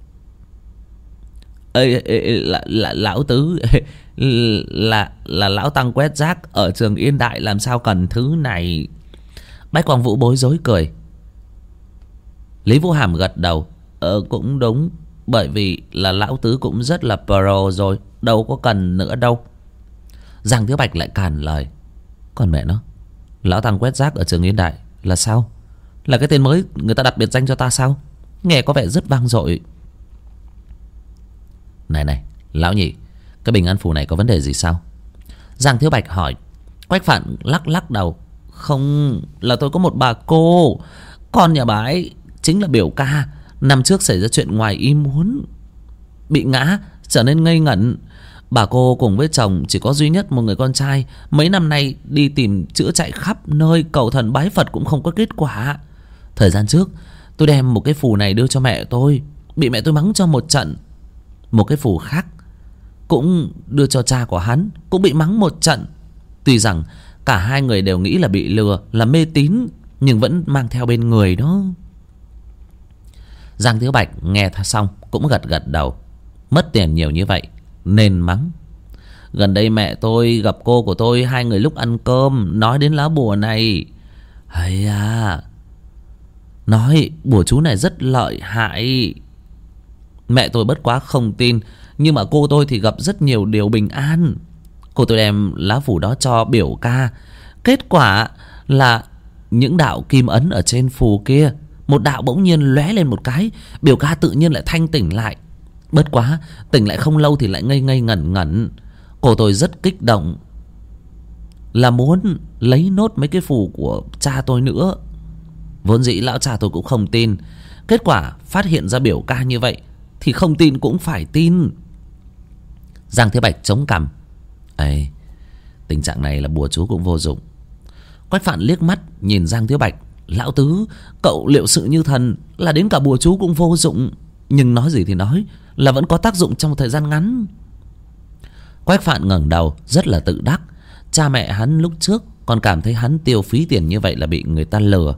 Ê, ê, ê, là, là, lão tứ là, là lão tăng quét rác ở trường Yên Đại, làm sao cần thứ này? Bách Quang Vũ bối rối cười. Lý Vũ Hàm gật đầu. Ờ cũng đúng. Bởi vì là lão tứ cũng rất là pro rồi, đâu có cần nữa đâu. Giang Thiếu Bạch lại càn lời. Còn mẹ nó, lão tăng quét rác ở trường Yên Đại là sao? Là cái tên mới người ta đặt biệt danh cho ta sao? Nghe có vẻ rất vang dội. Này này, lão nhị, cái bình an phù này có vấn đề gì sao? Giang Thiếu Bạch hỏi. Quách Phạn lắc lắc đầu. Không, là tôi có một bà cô, con nhà bà ấy chính là biểu ca. Năm trước xảy ra chuyện ngoài ý muốn, bị ngã, trở nên ngây ngẩn. Bà cô cùng với chồng chỉ có duy nhất một người con trai. Mấy năm nay đi tìm chữa chạy khắp nơi, cầu thần bái Phật cũng không có kết quả. Thời gian trước tôi đem một cái phù này đưa cho mẹ tôi, bị mẹ tôi mắng cho một trận. Một cái phù khác cũng đưa cho cha của hắn, cũng bị mắng một trận. Tuy rằng cả hai người đều nghĩ là bị lừa, là mê tín, nhưng vẫn mang theo bên người đó. Giang Thiếu Bạch nghe xong cũng gật gật đầu. Mất tiền nhiều như vậy nên mắng. Gần đây mẹ tôi gặp cô của tôi, hai người lúc ăn cơm nói đến lá bùa này. Hay à, nói bùa chú này rất lợi hại. Mẹ tôi bất quá không tin, nhưng mà cô tôi thì gặp rất nhiều điều bình an. Cô tôi đem lá phù đó cho biểu ca. Kết quả là những đạo kim ấn ở trên phù kia, một đạo bỗng nhiên lóe lên một cái, biểu ca tự nhiên lại thanh tỉnh lại. Bất quá tỉnh lại không lâu thì lại ngây ngây ngẩn ngẩn. Cô tôi rất kích động, là muốn lấy nốt mấy cái phù của cha tôi nữa. Vốn dĩ lão cha tôi cũng không tin. Kết quả phát hiện ra biểu ca như vậy thì không tin cũng phải tin. Giang Thế Bạch chống cằm. Ê, tình trạng này là bùa chú cũng vô dụng. Quách Phạn liếc mắt nhìn Giang Thiếu Bạch. Lão tứ, cậu liệu sự như thần, là đến cả bùa chú cũng vô dụng. Nhưng nói gì thì nói, là vẫn có tác dụng trong một thời gian ngắn. Quách Phạn ngẩng đầu rất là tự đắc. Cha mẹ hắn lúc trước còn cảm thấy hắn tiêu phí tiền như vậy là bị người ta lừa.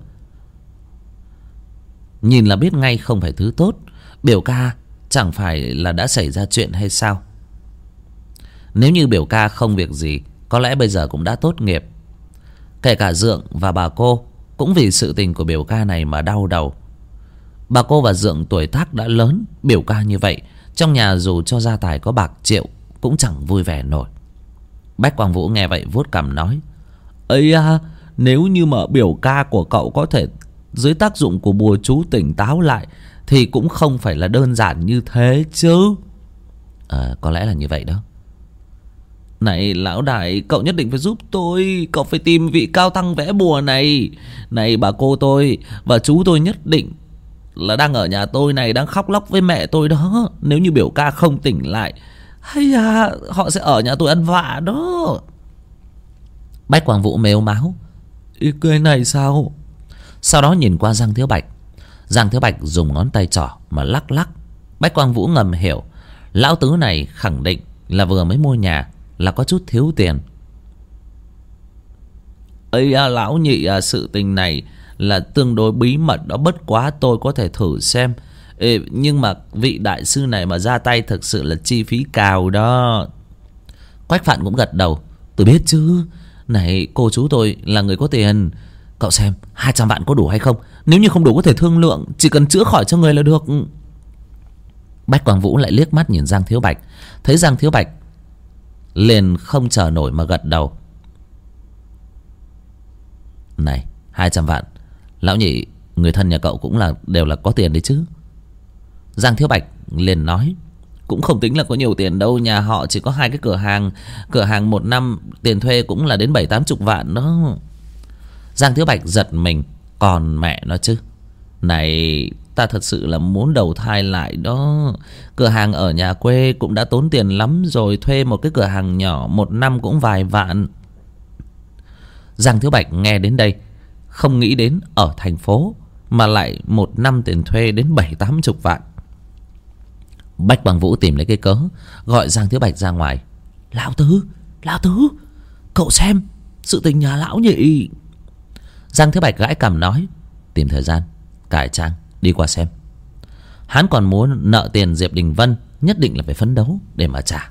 Nhìn là biết ngay không phải thứ tốt. Biểu ca chẳng phải là đã xảy ra chuyện hay sao? Nếu như biểu ca không việc gì, có lẽ bây giờ cũng đã tốt nghiệp. Kể cả Dượng và bà cô cũng vì sự tình của biểu ca này mà đau đầu. Bà cô và Dượng tuổi tác đã lớn, biểu ca như vậy, trong nhà dù cho gia tài có bạc triệu cũng chẳng vui vẻ nổi. Bách Quang Vũ nghe vậy vuốt cằm nói. Ây à, nếu như mà biểu ca của cậu có thể dưới tác dụng của bùa chú tỉnh táo lại thì cũng không phải là đơn giản như thế chứ. À, có lẽ là như vậy đó. Này lão đại, cậu nhất định phải giúp tôi. Cậu phải tìm vị cao tăng vẽ bùa này. Này bà cô tôi và chú tôi nhất định là đang ở nhà tôi này, đang khóc lóc với mẹ tôi đó. Nếu như biểu ca không tỉnh lại, hay à, họ sẽ ở nhà tôi ăn vạ đó. Bách Quang Vũ mếu máo: Ý cái này sao? Sau đó nhìn qua Giang Thiếu Bạch. Giang Thiếu Bạch dùng ngón tay trỏ mà lắc lắc. Bách Quang Vũ ngầm hiểu, lão tứ này khẳng định là vừa mới mua nhà, là có chút thiếu tiền. Ây à, lão nhị à, sự tình này là tương đối bí mật đó, bất quá tôi có thể thử xem. Ê, nhưng mà vị đại sư này mà ra tay thực sự là chi phí cao đó. Quách Phạn cũng gật đầu: Tôi biết chứ. Này cô chú tôi là người có tiền, cậu xem hai trăm vạn có đủ hay không? Nếu như không đủ có thể thương lượng, chỉ cần chữa khỏi cho người là được. Bách Quang Vũ lại liếc mắt nhìn Giang Thiếu Bạch, thấy Giang Thiếu Bạch liền không chờ nổi mà gật đầu: Này hai trăm vạn, lão nhị, người thân nhà cậu cũng là đều là có tiền đấy chứ? Giang Thiếu Bạch liền nói: Cũng không tính là có nhiều tiền đâu, nhà họ chỉ có hai cái cửa hàng. Cửa hàng một năm tiền thuê cũng là đến bảy tám chục vạn đó. Giang Thiếu Bạch giật mình: Còn mẹ nó chứ. Này ta thật sự là muốn đầu thai lại đó. Cửa hàng ở nhà quê cũng đã tốn tiền lắm rồi, thuê một cái cửa hàng nhỏ một năm cũng vài vạn. Giang Thiếu Bạch nghe đến đây không nghĩ đến ở thành phố mà lại một năm tiền thuê đến bảy tám chục vạn. Bách Quang Vũ tìm lấy cái cớ gọi Giang Thiếu Bạch ra ngoài: Lão tứ, lão tứ, cậu xem sự tình nhà lão nhị. Giang Thiếu Bạch gãi cằm nói: Tìm thời gian cải trang đi qua xem. Hắn còn muốn nợ tiền Diệp Đình Vân, nhất định là phải phấn đấu để mà trả.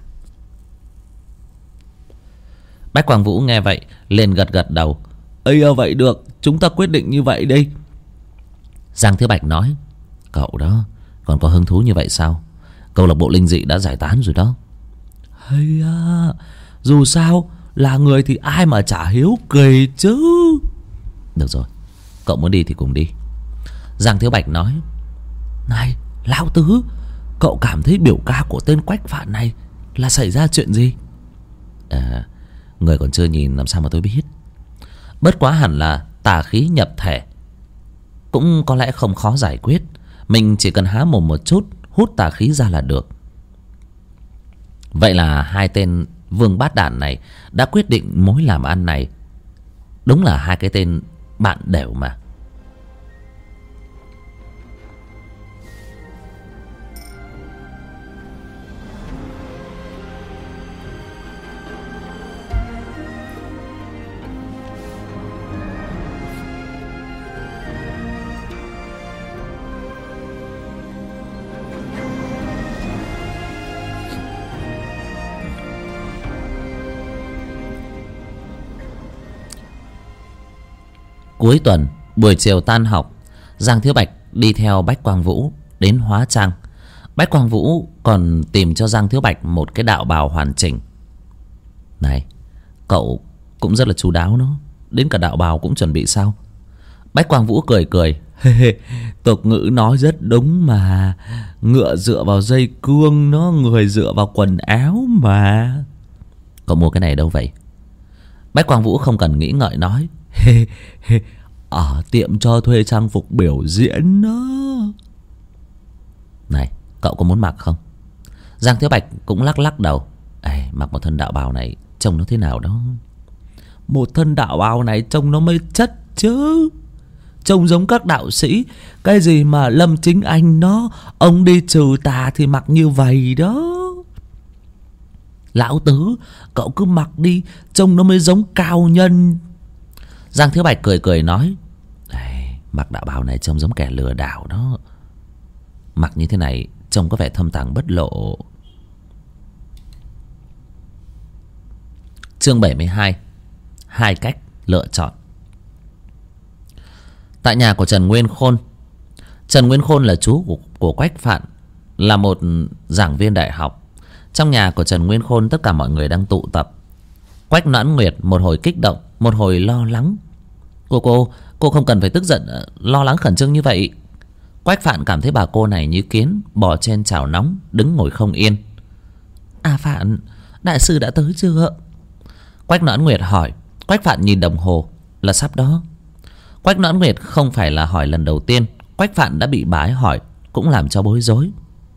Bách Quang Vũ nghe vậy liền gật gật đầu: Ây à, vậy được, chúng ta quyết định như vậy đi. Giang Thiếu Bạch nói: Cậu đó còn có hứng thú như vậy sao? Câu lạc bộ linh dị đã giải tán rồi đó. Hay à, dù sao là người thì ai mà chả hiếu kỳ chứ. Được rồi, cậu muốn đi thì cùng đi. Giang Thiếu Bạch nói: Này lão tứ, cậu cảm thấy biểu ca của tên Quách Phạn này là xảy ra chuyện gì? À, người còn chưa nhìn làm sao mà tôi biết. Bất quá hẳn là tà khí nhập thể, cũng có lẽ không khó giải quyết. Mình chỉ cần há mồm một chút, hút tà khí ra là được. Vậy là hai tên vương bát đản này đã quyết định mối làm ăn này. Đúng là hai cái tên bạn đều mà. Cuối tuần, buổi chiều tan học, Giang Thiếu Bạch đi theo Bách Quang Vũ đến hóa trang. Bách Quang Vũ còn tìm cho Giang Thiếu Bạch một cái đạo bào hoàn chỉnh. Này, cậu cũng rất là chu đáo đó, đến cả đạo bào cũng chuẩn bị sao? Bách Quang Vũ cười cười: Tục ngữ nói rất đúng mà, ngựa dựa vào dây cương, nó người dựa vào quần áo mà. Cậu mua cái này đâu vậy? Bách Quang Vũ không cần nghĩ ngợi nói: Ở tiệm cho thuê trang phục biểu diễn đó. Này, cậu có muốn mặc không? Giang Thiếu Bạch cũng lắc lắc đầu: Ê, mặc một thân đạo bào này trông nó thế nào đó? Một thân đạo bào này trông nó mới chất chứ. Trông giống các đạo sĩ. Cái gì mà Lâm Chính Anh nó, ông đi trừ tà thì mặc như vậy đó. Lão tứ, cậu cứ mặc đi, trông nó mới giống cao nhân. Giang Thiếu Bạch cười cười nói: Mặc đạo bào này trông giống kẻ lừa đảo đó. Mặc như thế này trông có vẻ thâm tàng bất lộ. Chương bảy mươi hai. Hai cách lựa chọn. Tại nhà của Trần Nguyên Khôn. Trần Nguyên Khôn là chú của, của Quách Phạn, là một giảng viên đại học. Trong nhà của Trần Nguyên Khôn tất cả mọi người đang tụ tập. Quách Noãn Nguyệt một hồi kích động, một hồi lo lắng. Cô cô, cô không cần phải tức giận, lo lắng khẩn trương như vậy. Quách Phạn cảm thấy bà cô này như kiến bò trên chảo nóng, đứng ngồi không yên. À Phạn, đại sư đã tới chưa? Quách Noãn Nguyệt hỏi. Quách Phạn nhìn đồng hồ là sắp đó. Quách Noãn Nguyệt không phải là hỏi lần đầu tiên. Quách Phạn đã bị bà ấy hỏi, cũng làm cho bối rối.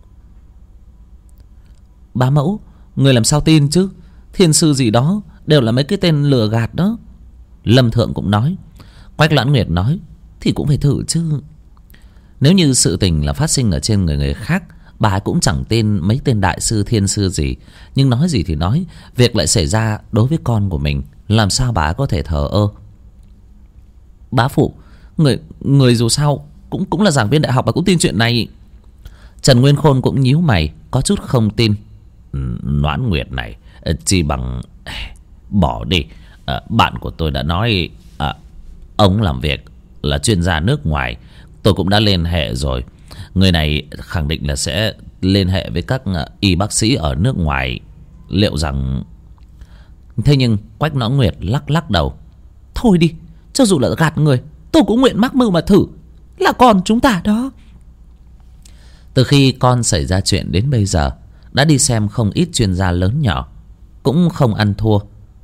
Bá mẫu, người làm sao tin chứ? Thiên sư gì đó đều là mấy cái tên lừa gạt đó. Lâm Thượng cũng nói. Quách Noãn Nguyệt nói, thì cũng phải thử chứ. Nếu như sự tình là phát sinh ở trên người người khác, bà ấy cũng chẳng tin mấy tên đại sư thiên sư gì. Nhưng nói gì thì nói, việc lại xảy ra đối với con của mình, làm sao bà ấy có thể thờ ơ? Bá phụ, người người dù sao cũng cũng là giảng viên đại học và cũng tin chuyện này. Trần Nguyên Khôn cũng nhíu mày, có chút không tin. Noãn Nguyệt này, chỉ bằng bỏ đi. À, bạn của tôi đã nói à, ông làm việc là chuyên gia nước ngoài. Tôi cũng đã liên hệ rồi. Người này khẳng định là sẽ liên hệ với các y bác sĩ ở nước ngoài. Liệu rằng... Thế nhưng Quách Noãn Nguyệt lắc lắc đầu. Thôi đi, cho dù là gạt người, tôi cũng nguyện mắc mưu mà thử. Là con chúng ta đó. Từ khi con xảy ra chuyện đến bây giờ, đã đi xem không ít chuyên gia lớn nhỏ, cũng không ăn thua.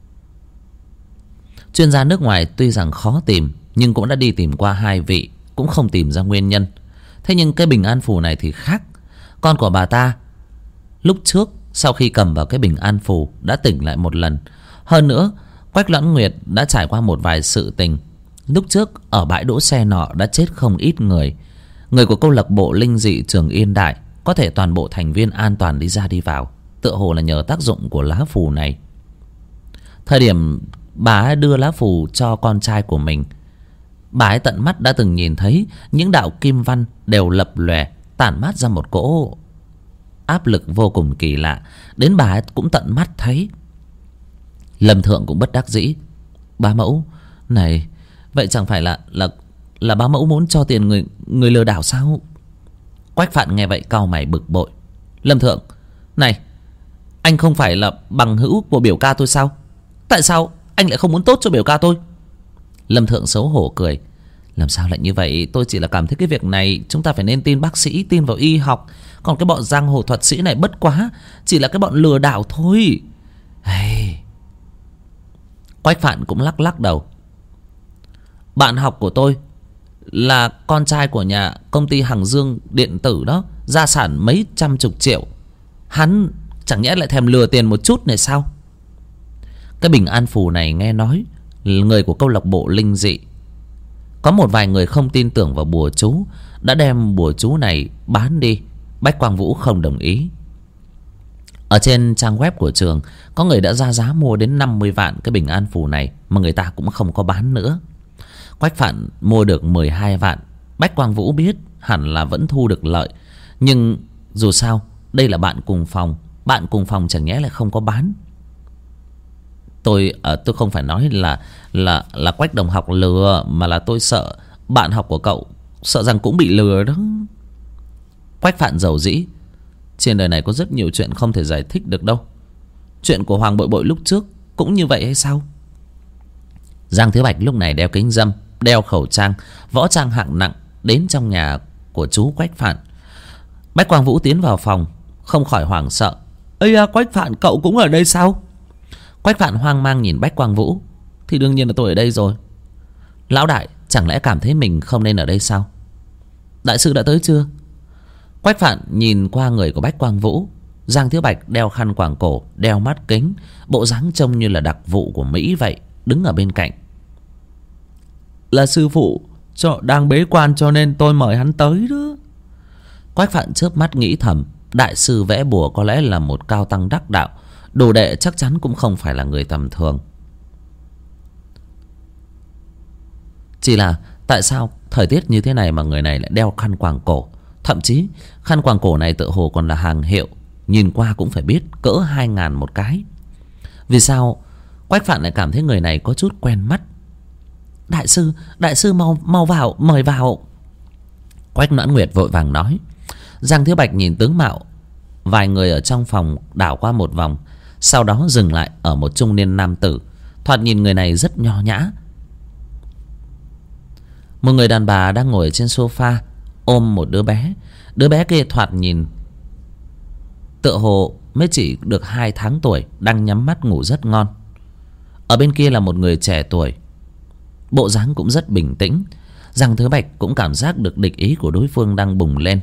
Chuyên gia nước ngoài tuy rằng khó tìm, nhưng cũng đã đi tìm qua hai vị, cũng không tìm ra nguyên nhân. Thế nhưng cái bình an phù này thì khác. Con của bà ta lúc trước sau khi cầm vào cái bình an phù đã tỉnh lại một lần. Hơn nữa Quách Noãn Nguyệt đã trải qua một vài sự tình. Lúc trước ở bãi đỗ xe nọ đã chết không ít người. Người của câu lạc bộ linh dị Trường Yên Đại có thể toàn bộ thành viên an toàn đi ra đi vào, tựa hồ là nhờ tác dụng của lá phù này. Thời điểm bà ấy đưa lá phù cho con trai của mình, bà ấy tận mắt đã từng nhìn thấy những đạo kim văn đều lập lòe, tản mát ra một cỗ áp lực vô cùng kỳ lạ. Đến bà ấy cũng tận mắt thấy. Lâm Thượng cũng bất đắc dĩ. Bá mẫu, này, vậy chẳng phải là là là bá mẫu muốn cho tiền người người lừa đảo sao? Quách Phạn nghe vậy cau mày bực bội. Lâm Thượng, này, anh không phải là bằng hữu của biểu ca tôi sao? Tại sao anh lại không muốn tốt cho biểu ca tôi? Lâm Thượng xấu hổ cười. Làm sao lại như vậy? Tôi chỉ là cảm thấy cái việc này chúng ta phải nên tin bác sĩ, tin vào y học. Còn cái bọn giang hồ thuật sĩ này bất quá chỉ là cái bọn lừa đảo thôi. Hey. Quách Phạn cũng lắc lắc đầu. Bạn học của tôi là con trai của nhà công ty Hằng Dương điện tử đó, gia sản mấy trăm chục triệu. Hắn chẳng nhẽ lại thèm lừa tiền một chút này sao? Cái bình an phù này nghe nói người của câu lạc bộ linh dị, có một vài người không tin tưởng vào bùa chú, đã đem bùa chú này bán đi. Bách Quang Vũ không đồng ý. Ở trên trang web của trường, có người đã ra giá mua đến năm mươi vạn cái bình an phù này, mà người ta cũng không có bán nữa. Quách Phạn mua được mười hai vạn. Bách Quang Vũ biết hẳn là vẫn thu được lợi, nhưng dù sao đây là bạn cùng phòng, bạn cùng phòng chẳng nhẽ lại không có bán. Tôi uh, tôi không phải nói là là là Quách đồng học lừa, mà là tôi sợ bạn học của cậu sợ rằng cũng bị lừa đó. Quách Phạn dầu dĩ. Trên đời này có rất nhiều chuyện không thể giải thích được đâu. Chuyện của Hoàng Bội Bội lúc trước cũng như vậy hay sao? Giang Thiếu Bạch lúc này đeo kính râm, đeo khẩu trang, võ trang hạng nặng, đến trong nhà của chú Quách Phạn. Bách Quang Vũ tiến vào phòng, không khỏi hoảng sợ. Ây à, Quách Phạn, cậu cũng ở đây sao? Quách Phạn hoang mang nhìn Bách Quang Vũ. Thì đương nhiên là tôi ở đây rồi. Lão đại, chẳng lẽ cảm thấy mình không nên ở đây sao? Đại sư đã tới chưa? Quách Phạn nhìn qua người của Bách Quang Vũ. Giang Thiếu Bạch đeo khăn quàng cổ, đeo mắt kính, bộ dáng trông như là đặc vụ của Mỹ vậy, đứng ở bên cạnh. Là sư phụ cho đang bế quan cho nên tôi mời hắn tới đó. Quách Phạn chớp mắt nghĩ thầm, đại sư vẽ bùa có lẽ là một cao tăng đắc đạo, đồ đệ chắc chắn cũng không phải là người tầm thường. Chỉ là tại sao thời tiết như thế này mà người này lại đeo khăn quàng cổ? Thậm chí khăn quàng cổ này tự hồ còn là hàng hiệu, nhìn qua cũng phải biết cỡ hai ngàn một cái. Vì sao Quách Phạn lại cảm thấy người này có chút quen mắt? Đại sư, đại sư mau mau vào, mời vào. Quách Noãn Nguyệt vội vàng nói. Giang Thiếu Bạch nhìn tướng mạo vài người ở trong phòng đảo qua một vòng, sau đó dừng lại ở một trung niên nam tử. Thoạt nhìn người này rất nho nhã. Một người đàn bà đang ngồi trên sofa ôm một đứa bé. Đứa bé kia thoạt nhìn tựa hồ mới chỉ được hai tháng tuổi, đang nhắm mắt ngủ rất ngon. Ở bên kia là một người trẻ tuổi, bộ dáng cũng rất bình tĩnh. Giang Thứ Bạch cũng cảm giác được địch ý của đối phương đang bùng lên.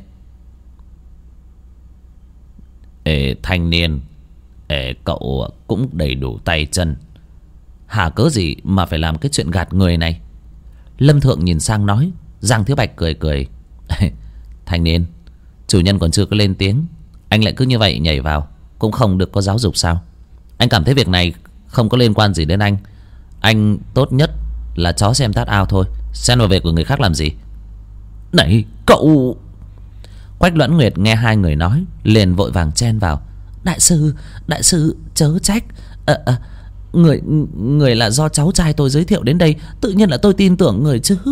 Ê thanh niên, ê cậu cũng đầy đủ tay chân, hả cớ gì mà phải làm cái chuyện gạt người này? Lâm Thượng nhìn sang nói. Giang Thứ Bạch cười cười. Thanh niên, chủ nhân còn chưa có lên tiếng, anh lại cứ như vậy nhảy vào, cũng không được có giáo dục sao? Anh cảm thấy việc này không có liên quan gì đến anh. Anh tốt nhất là chó xem tát ao thôi, xen vào việc của người khác làm gì? Này cậu! Quách Noãn Nguyệt nghe hai người nói liền vội vàng chen vào. Đại sư, đại sư chớ trách. à, à, Người người là do cháu trai tôi giới thiệu đến đây, tự nhiên là tôi tin tưởng người chứ.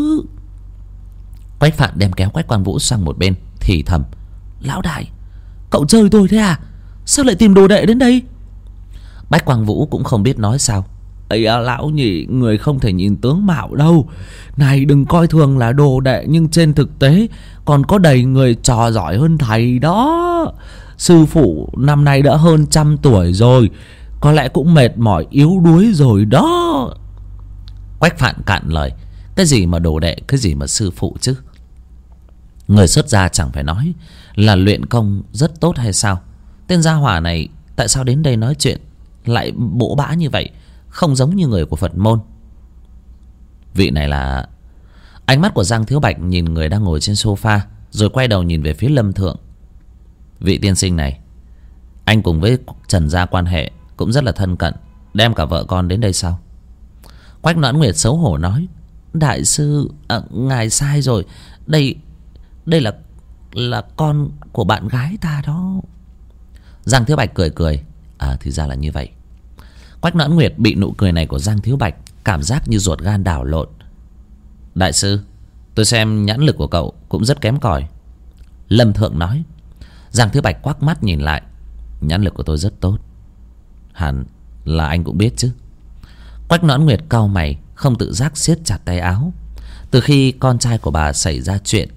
Quách Phạn đem kéo Quách Quang Vũ sang một bên thì thầm. Lão đại, cậu chơi tôi thế à? Sao lại tìm đồ đệ đến đây? Bách Quang Vũ cũng không biết nói sao. Ấy à, lão nhị, người không thể nhìn tướng mạo đâu. Này đừng coi thường là đồ đệ, nhưng trên thực tế còn có đầy người trò giỏi hơn thầy đó. Sư phụ năm nay đã hơn trăm tuổi rồi, có lẽ cũng mệt mỏi yếu đuối rồi đó. Quách Phạn cạn lời. Cái gì mà đồ đệ, cái gì mà sư phụ chứ? Người xuất gia chẳng phải nói là luyện công rất tốt hay sao? Tên gia hỏa này tại sao đến đây nói chuyện lại bỗ bã như vậy, không giống như người của Phật môn. Vị này là... Ánh mắt của Giang Thiếu Bạch nhìn người đang ngồi trên sofa, rồi quay đầu nhìn về phía Lâm Thượng. Vị tiên sinh này, anh cùng với Trần gia quan hệ cũng rất là thân cận, đem cả vợ con đến đây sao? Quách Noãn Nguyệt xấu hổ nói. Đại sư, à, ngài sai rồi. Đây Đây là Là con của bạn gái ta đó. Giang Thiếu Bạch cười cười. À thì ra là như vậy. Quách Noãn Nguyệt bị nụ cười này của Giang Thiếu Bạch cảm giác như ruột gan đảo lộn. Đại sư, tôi xem nhãn lực của cậu cũng rất kém cỏi. Lâm Thượng nói. Giang Thiếu Bạch quắc mắt nhìn lại. Nhãn lực của tôi rất tốt, hẳn là anh cũng biết chứ. Quách Noãn Nguyệt cau mày, không tự giác siết chặt tay áo. Từ khi con trai của bà xảy ra chuyện,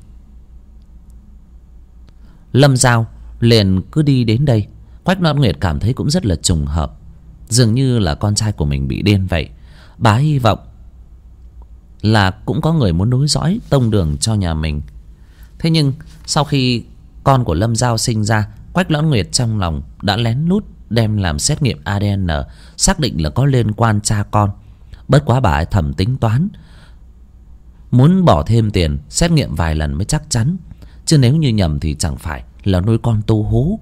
Lâm Giao liền cứ đi đến đây. Quách Noãn Nguyệt cảm thấy cũng rất là trùng hợp, dường như là con trai của mình bị điên vậy. Bà hy vọng là cũng có người muốn nối dõi tông đường cho nhà mình. Thế nhưng sau khi con của Lâm Giao sinh ra, Quách Noãn Nguyệt trong lòng đã lén lút đem làm xét nghiệm a đê en, xác định là có liên quan cha con. Bất quá bà ấy thầm tính toán, muốn bỏ thêm tiền xét nghiệm vài lần mới chắc chắn, chứ nếu như nhầm thì chẳng phải là nuôi con tu hú.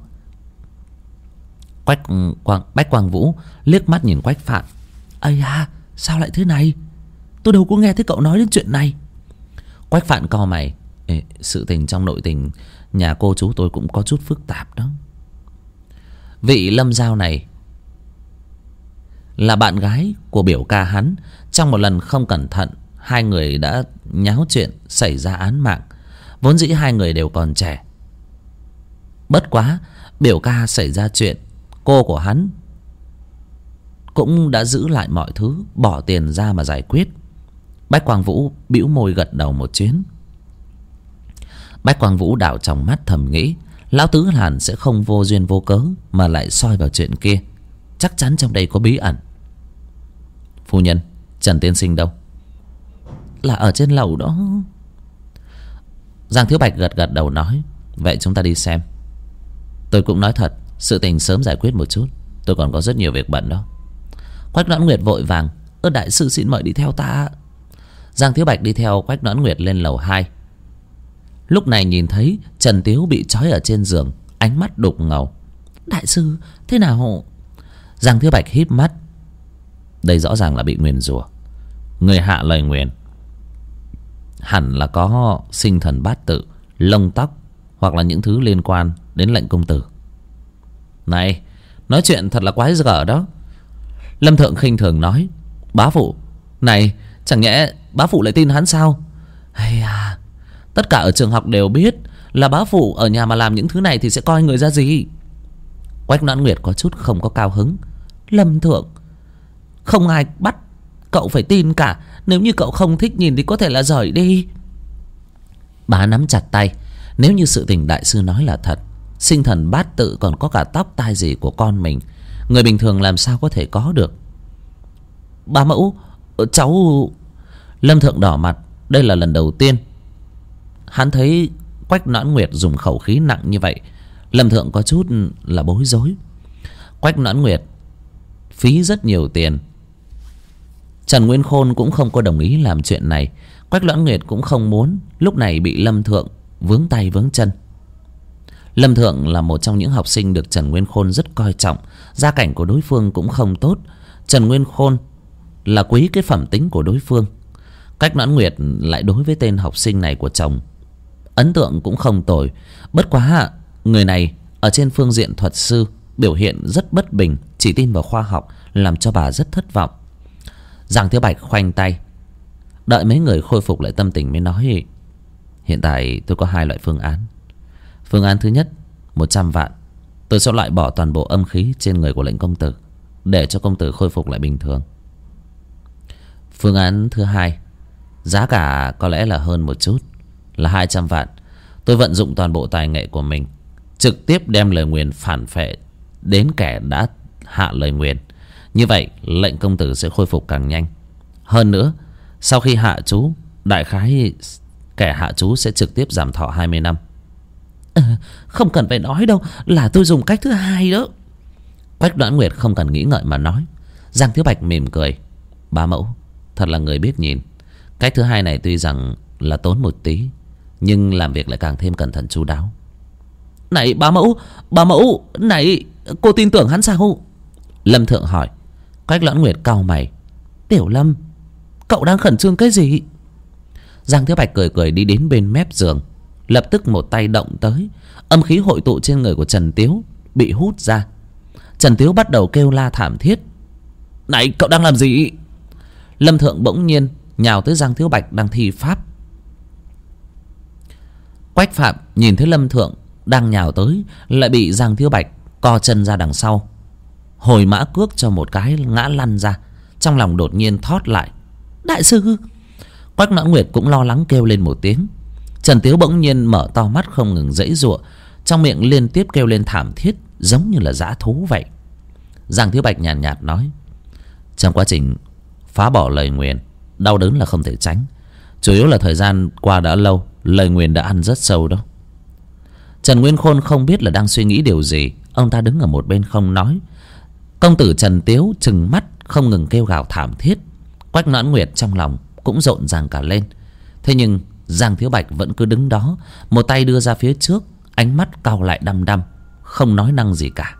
Quách Quang, Bách Quang Vũ liếc mắt nhìn Quách Phạn. Ây à, sao lại thế này? Tôi đâu có nghe thấy cậu nói đến chuyện này. Quách Phạn cau mày. Ê, sự tình trong nội tình nhà cô chú tôi cũng có chút phức tạp đó. Vị Lâm Giao này là bạn gái của biểu ca hắn. Trong một lần không cẩn thận, hai người đã nháo chuyện, xảy ra án mạng. Vốn dĩ hai người đều còn trẻ. Bất quá biểu ca xảy ra chuyện, cô của hắn cũng đã giữ lại mọi thứ, bỏ tiền ra mà giải quyết. Bách Quang Vũ bĩu môi gật đầu một chuyến. Bách Quang Vũ đảo trong mắt thầm nghĩ, lão tứ hàn sẽ không vô duyên vô cớ mà lại soi vào chuyện kia, chắc chắn trong đây có bí ẩn. Phu nhân, Trần tiên sinh đâu? Là ở trên lầu đó. Giang Thiếu Bạch gật gật đầu nói. Vậy chúng ta đi xem. Tôi cũng nói thật, sự tình sớm giải quyết một chút, tôi còn có rất nhiều việc bận đó. Quách Noãn Nguyệt vội vàng. Ơ đại sư xin mời đi theo ta. Giang Thiếu Bạch đi theo Quách Noãn Nguyệt lên lầu hai. Lúc này nhìn thấy Trần Tiếu bị trói ở trên giường, ánh mắt đục ngầu. Đại sư, thế nào? Giang Thiếu Bạch híp mắt. Đây rõ ràng là bị nguyền rủa. Người hạ lời nguyền hẳn là có sinh thần bát tự, lông tóc, hoặc là những thứ liên quan đến lệnh công tử. Này, nói chuyện thật là quái gở đó. Lâm Thượng khinh thường nói. Bá phụ, này, chẳng nhẽ bá phụ lại tin hắn sao? Hay à, tất cả ở trường học đều biết là bá phụ ở nhà mà làm những thứ này thì sẽ coi người ra gì. Quách Noãn Nguyệt có chút không có cao hứng. Lâm Thượng, không ai bắt cậu phải tin cả. Nếu như cậu không thích nhìn thì có thể là rời đi. Bà nắm chặt tay. Nếu như sự tình đại sư nói là thật, sinh thần bát tự, còn có cả tóc tai gì của con mình. Người bình thường làm sao có thể có được. Bá mẫu, cháu... Lâm Thượng đỏ mặt. Đây là lần đầu tiên hắn thấy Quách Noãn Nguyệt dùng khẩu khí nặng như vậy. Lâm Thượng có chút là bối rối. Quách Noãn Nguyệt phí rất nhiều tiền. Trần Nguyên Khôn cũng không có đồng ý làm chuyện này. Quách Noãn Nguyệt cũng không muốn lúc này bị Lâm Thượng vướng tay vướng chân. Lâm Thượng là một trong những học sinh được Trần Nguyên Khôn rất coi trọng. Gia cảnh của đối phương cũng không tốt. Trần Nguyên Khôn là quý cái phẩm tính của đối phương. Quách Noãn Nguyệt lại đối với tên học sinh này của chồng ấn tượng cũng không tồi. Bất quá người này ở trên phương diện thuật sư biểu hiện rất bất bình, chỉ tin vào khoa học, làm cho bà rất thất vọng. Giang Thiếu Bạch khoanh tay, đợi mấy người khôi phục lại tâm tình mới nói: hiện tại tôi có hai loại phương án. Phương án thứ nhất, một trăm vạn, tôi sẽ loại bỏ toàn bộ âm khí trên người của lệnh công tử, để cho công tử khôi phục lại bình thường. Phương án thứ hai, giá cả có lẽ là hơn một chút, là hai trăm vạn. Tôi vận dụng toàn bộ tài nghệ của mình, trực tiếp đem lời nguyền phản phệ đến kẻ đã hạ lời nguyền. Như vậy lệnh công tử sẽ khôi phục càng nhanh. Hơn nữa, sau khi hạ chú, đại khái kẻ hạ chú sẽ trực tiếp giảm thọ hai mươi năm. À, không cần phải nói đâu, là tôi dùng cách thứ hai đó. Quách Noãn Nguyệt không cần nghĩ ngợi mà nói. Giang Thiếu Bạch mỉm cười: bá mẫu thật là người biết nhìn. Cách thứ hai này tuy rằng là tốn một tí, nhưng làm việc lại càng thêm cẩn thận chu đáo. Này bá mẫu, bá mẫu, này cô tin tưởng hắn sao? Lâm Thượng hỏi. Quách Noãn Nguyệt cau mày: Tiểu Lâm, cậu đang khẩn trương cái gì? Giang Thiếu Bạch cười cười đi đến bên mép giường, lập tức một tay động tới. Âm khí hội tụ trên người của Trần Tiếu bị hút ra. Trần Tiếu bắt đầu kêu la thảm thiết. Này cậu đang làm gì? Lâm Thượng bỗng nhiên nhào tới Giang Thiếu Bạch đang thi pháp. Quách Phạm nhìn thấy Lâm Thượng đang nhào tới, lại bị Giang Thiếu Bạch co chân ra đằng sau, hồi mã cước cho một cái ngã lăn ra. Trong lòng đột nhiên thót lại: đại sư! Quách Noãn Nguyệt cũng lo lắng kêu lên một tiếng. Trần Tiếu bỗng nhiên mở to mắt không ngừng giãy giụa, trong miệng liên tiếp kêu lên thảm thiết, giống như là dã thú vậy. Giang Thiếu Bạch nhàn nhạt, nhạt nói: trong quá trình phá bỏ lời nguyền, đau đớn là không thể tránh, chủ yếu là thời gian qua đã lâu, lời nguyền đã ăn rất sâu đó. Trần Nguyên Khôn không biết là đang suy nghĩ điều gì, ông ta đứng ở một bên không nói. Công tử Trần Tiếu trừng mắt không ngừng kêu gào thảm thiết. Quách Noãn Nguyệt trong lòng cũng rộn ràng cả lên. Thế nhưng Giang Thiếu Bạch vẫn cứ đứng đó, một tay đưa ra phía trước, ánh mắt cau lại đăm đăm, không nói năng gì cả.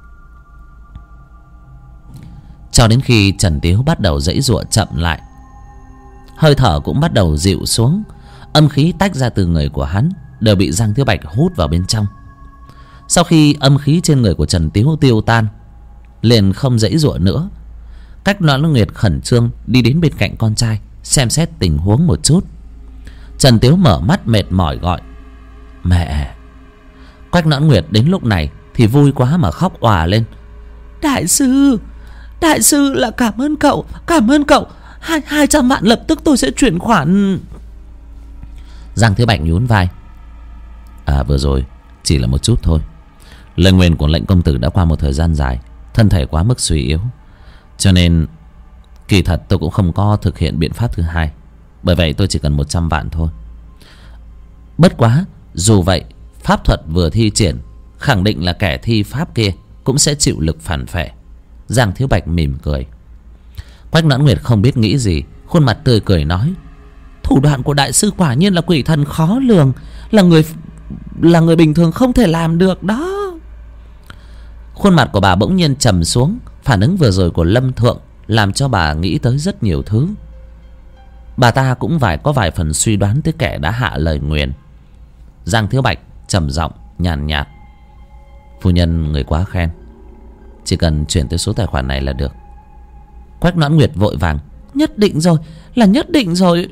Cho đến khi Trần Tiếu bắt đầu giãy giụa chậm lại, hơi thở cũng bắt đầu dịu xuống. Âm khí tách ra từ người của hắn đều bị Giang Thiếu Bạch hút vào bên trong. Sau khi âm khí trên người của Trần Tiếu tiêu tan, liền không giãy giụa nữa. Quách Noãn Nguyệt khẩn trương đi đến bên cạnh con trai, xem xét tình huống một chút. Trần Tiếu mở mắt mệt mỏi gọi: mẹ! Quách Noãn Nguyệt đến lúc này thì vui quá mà khóc òa lên: đại sư! Đại sư là cảm ơn cậu, cảm ơn cậu. Hai, hai trăm vạn lập tức tôi sẽ chuyển khoản. Giang Thiếu Bạch nhún vai: à vừa rồi chỉ là một chút thôi. Lời nguyền của lệnh công tử đã qua một thời gian dài, thân thể quá mức suy yếu, cho nên kỳ thật tôi cũng không có thực hiện biện pháp thứ hai. Bởi vậy tôi chỉ cần một trăm vạn thôi. Bất quá dù vậy, pháp thuật vừa thi triển, khẳng định là kẻ thi pháp kia cũng sẽ chịu lực phản phệ. Giang Thiếu Bạch mỉm cười. Quách Noãn Nguyệt không biết nghĩ gì, khuôn mặt tươi cười nói: thủ đoạn của đại sư quả nhiên là quỷ thần khó lường, là người là người bình thường không thể làm được đó. Khuôn mặt của bà bỗng nhiên trầm xuống. Phản ứng vừa rồi của Lâm Thượng làm cho bà nghĩ tới rất nhiều thứ. Bà ta cũng phải có vài phần suy đoán tới kẻ đã hạ lời nguyền. Giang Thiếu Bạch trầm giọng nhàn nhạt: phu nhân người quá khen, chỉ cần chuyển tới số tài khoản này là được. Quách Noãn Nguyệt vội vàng: nhất định rồi, là nhất định rồi.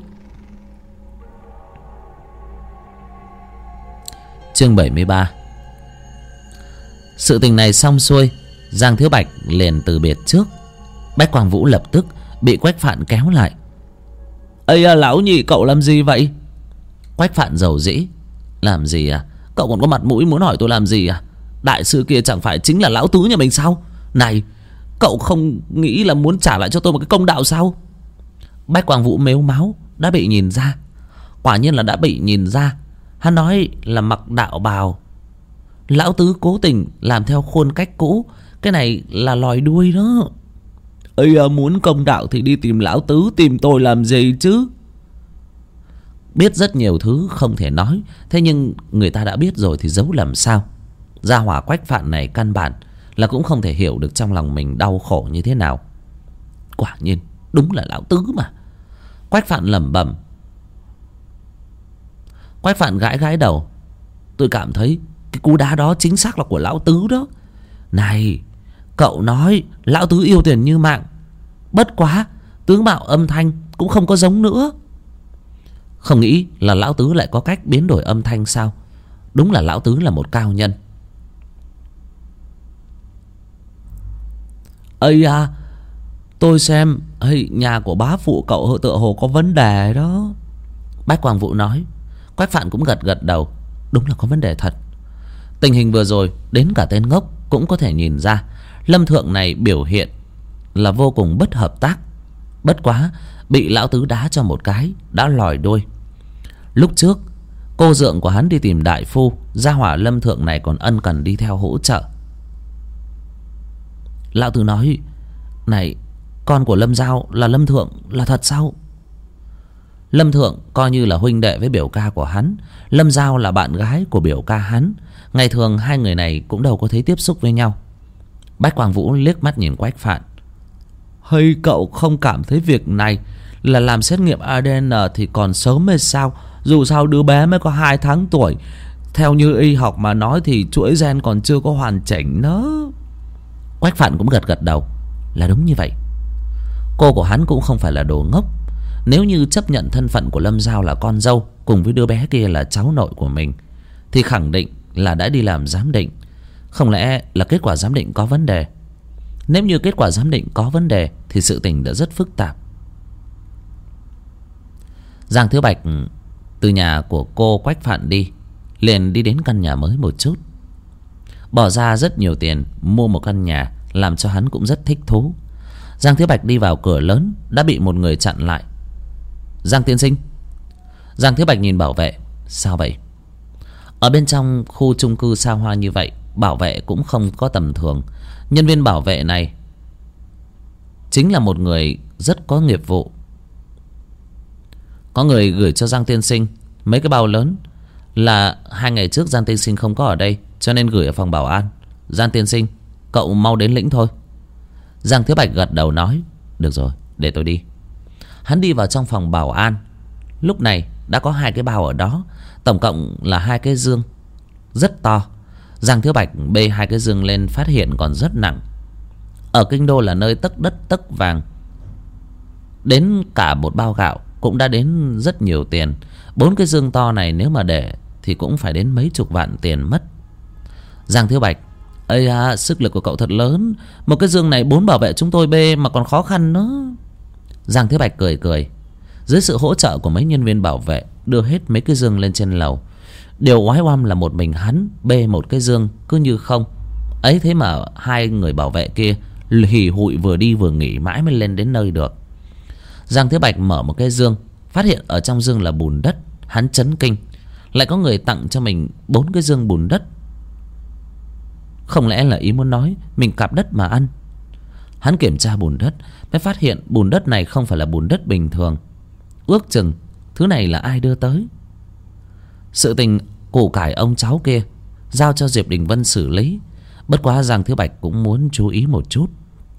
Chương bảy mươi ba. Sự tình này xong xuôi, Giang Thiếu Bạch liền từ biệt trước. Bách Quang Vũ lập tức bị Quách Phạn kéo lại: ây à, lão nhị cậu làm gì vậy? Quách Phạn dầu dĩ: làm gì à, Cậu còn có mặt mũi muốn hỏi tôi làm gì à? Đại sư kia chẳng phải chính là lão tứ nhà mình sao? Này, cậu không nghĩ là muốn trả lại cho tôi một cái công đạo sao? Bách Quang Vũ mếu máo, đã bị nhìn ra. Quả nhiên là đã bị nhìn ra. Hắn nói là mặc đạo bào, lão tứ cố tình làm theo khuôn cách cũ. Cái này là lòi đuôi đó. Ây à, muốn công đạo thì đi tìm lão tứ, tìm tôi làm gì chứ? Biết rất nhiều thứ không thể nói, thế nhưng người ta đã biết rồi thì giấu làm sao? Gia hỏa Quách Phạn này căn bản là cũng không thể hiểu được trong lòng mình đau khổ như thế nào. Quả nhiên đúng là lão tứ mà. Quách Phạn lẩm bẩm. Quách Phạn gãi gãi đầu. Tôi cảm thấy cái cú đá đó chính xác là của lão tứ đó. Này, cậu nói lão tứ yêu tiền như mạng, bất quá tướng mạo âm thanh cũng không có giống nữa. Không nghĩ là lão tứ lại có cách biến đổi âm thanh sao? Đúng là lão tứ là một cao nhân. Ây à, tôi xem ây, nhà của bá phụ cậu tựa hồ có vấn đề đó. Bách Quang Vũ nói. Quách Phạn cũng gật gật đầu. Đúng là có vấn đề thật. Tình hình vừa rồi đến cả tên ngốc cũng có thể nhìn ra. Lâm Thượng này biểu hiện là vô cùng bất hợp tác. Bất quá bị lão tứ đá cho một cái đã lòi đuôi. Lúc trước cô dượng của hắn đi tìm đại phu, gia hỏa Lâm Thượng này còn ân cần đi theo hỗ trợ. Lão tứ nói, này, con của Lâm Giao là Lâm Thượng là thật sao? Lâm Thượng coi như là huynh đệ với biểu ca của hắn. Lâm Giao là bạn gái của biểu ca hắn. Ngày thường hai người này cũng đâu có thấy tiếp xúc với nhau. Bách Quang Vũ liếc mắt nhìn Quách Phạn. Hay cậu không cảm thấy việc này là làm xét nghiệm a đê en thì còn sớm hay sao? Dù sao đứa bé mới có hai tháng tuổi. Theo như y học mà nói thì chuỗi gen còn chưa có hoàn chỉnh nữa. Quách Phạn cũng gật gật đầu. Là đúng như vậy. Cô của hắn cũng không phải là đồ ngốc. Nếu như chấp nhận thân phận của Lâm Giao là con dâu, cùng với đứa bé kia là cháu nội của mình, thì khẳng định là đã đi làm giám định. Không lẽ là kết quả giám định có vấn đề? Nếu như kết quả giám định có vấn đề thì sự tình đã rất phức tạp. Giang Thiếu Bạch từ nhà của cô Quách Phạn đi, liền đi đến căn nhà mới một chút. Bỏ ra rất nhiều tiền mua một căn nhà, làm cho hắn cũng rất thích thú. Giang Thiếu Bạch đi vào cửa lớn đã bị một người chặn lại. Giang tiên sinh. Giang Thiếu Bạch nhìn bảo vệ. Sao vậy? Ở bên trong khu chung cư xa hoa như vậy, bảo vệ cũng không có tầm thường. Nhân viên bảo vệ này chính là một người rất có nghiệp vụ. Có người gửi cho Giang tiên sinh mấy cái bao lớn. Là hai ngày trước Giang tiên sinh không có ở đây, cho nên gửi ở phòng bảo an. Giang tiên sinh, cậu mau đến lĩnh thôi. Giang Thiếu Bạch gật đầu nói. Được rồi, để tôi đi. Hắn đi vào trong phòng bảo an. Lúc này đã có hai cái bao ở đó. Tổng cộng là hai cái dương rất to. Giang Thiếu Bạch bê hai cái dương lên, phát hiện còn rất nặng. Ở kinh đô là nơi tấc đất tấc vàng, đến cả một bao gạo cũng đã đến rất nhiều tiền. Bốn cái dương to này nếu mà để thì cũng phải đến mấy chục vạn tiền mất. Giang Thiếu Bạch, ây à, sức lực của cậu thật lớn. Một cái dương này bốn bảo vệ chúng tôi bê mà còn khó khăn nữa. Giang Thiếu Bạch cười cười. Dưới sự hỗ trợ của mấy nhân viên bảo vệ, đưa hết mấy cái dương lên trên lầu. Điều oái oăm là một mình hắn bê một cái dương cứ như không. Ấy thế mà hai người bảo vệ kia hì hụi vừa đi vừa nghỉ mãi mới lên đến nơi được. Giang Thiếu Bạch mở một cái dương, phát hiện ở trong dương là bùn đất. Hắn chấn kinh. Lại có người tặng cho mình bốn cái dương bùn đất. Không lẽ là ý muốn nói mình cạp đất mà ăn? Hắn kiểm tra bùn đất mới phát hiện bùn đất này không phải là bùn đất bình thường. Ước chừng thứ này là ai đưa tới. Sự tình củ cải ông cháu kia giao cho Diệp Đình Vân xử lý. Bất quá Giang Thiếu Bạch cũng muốn chú ý một chút.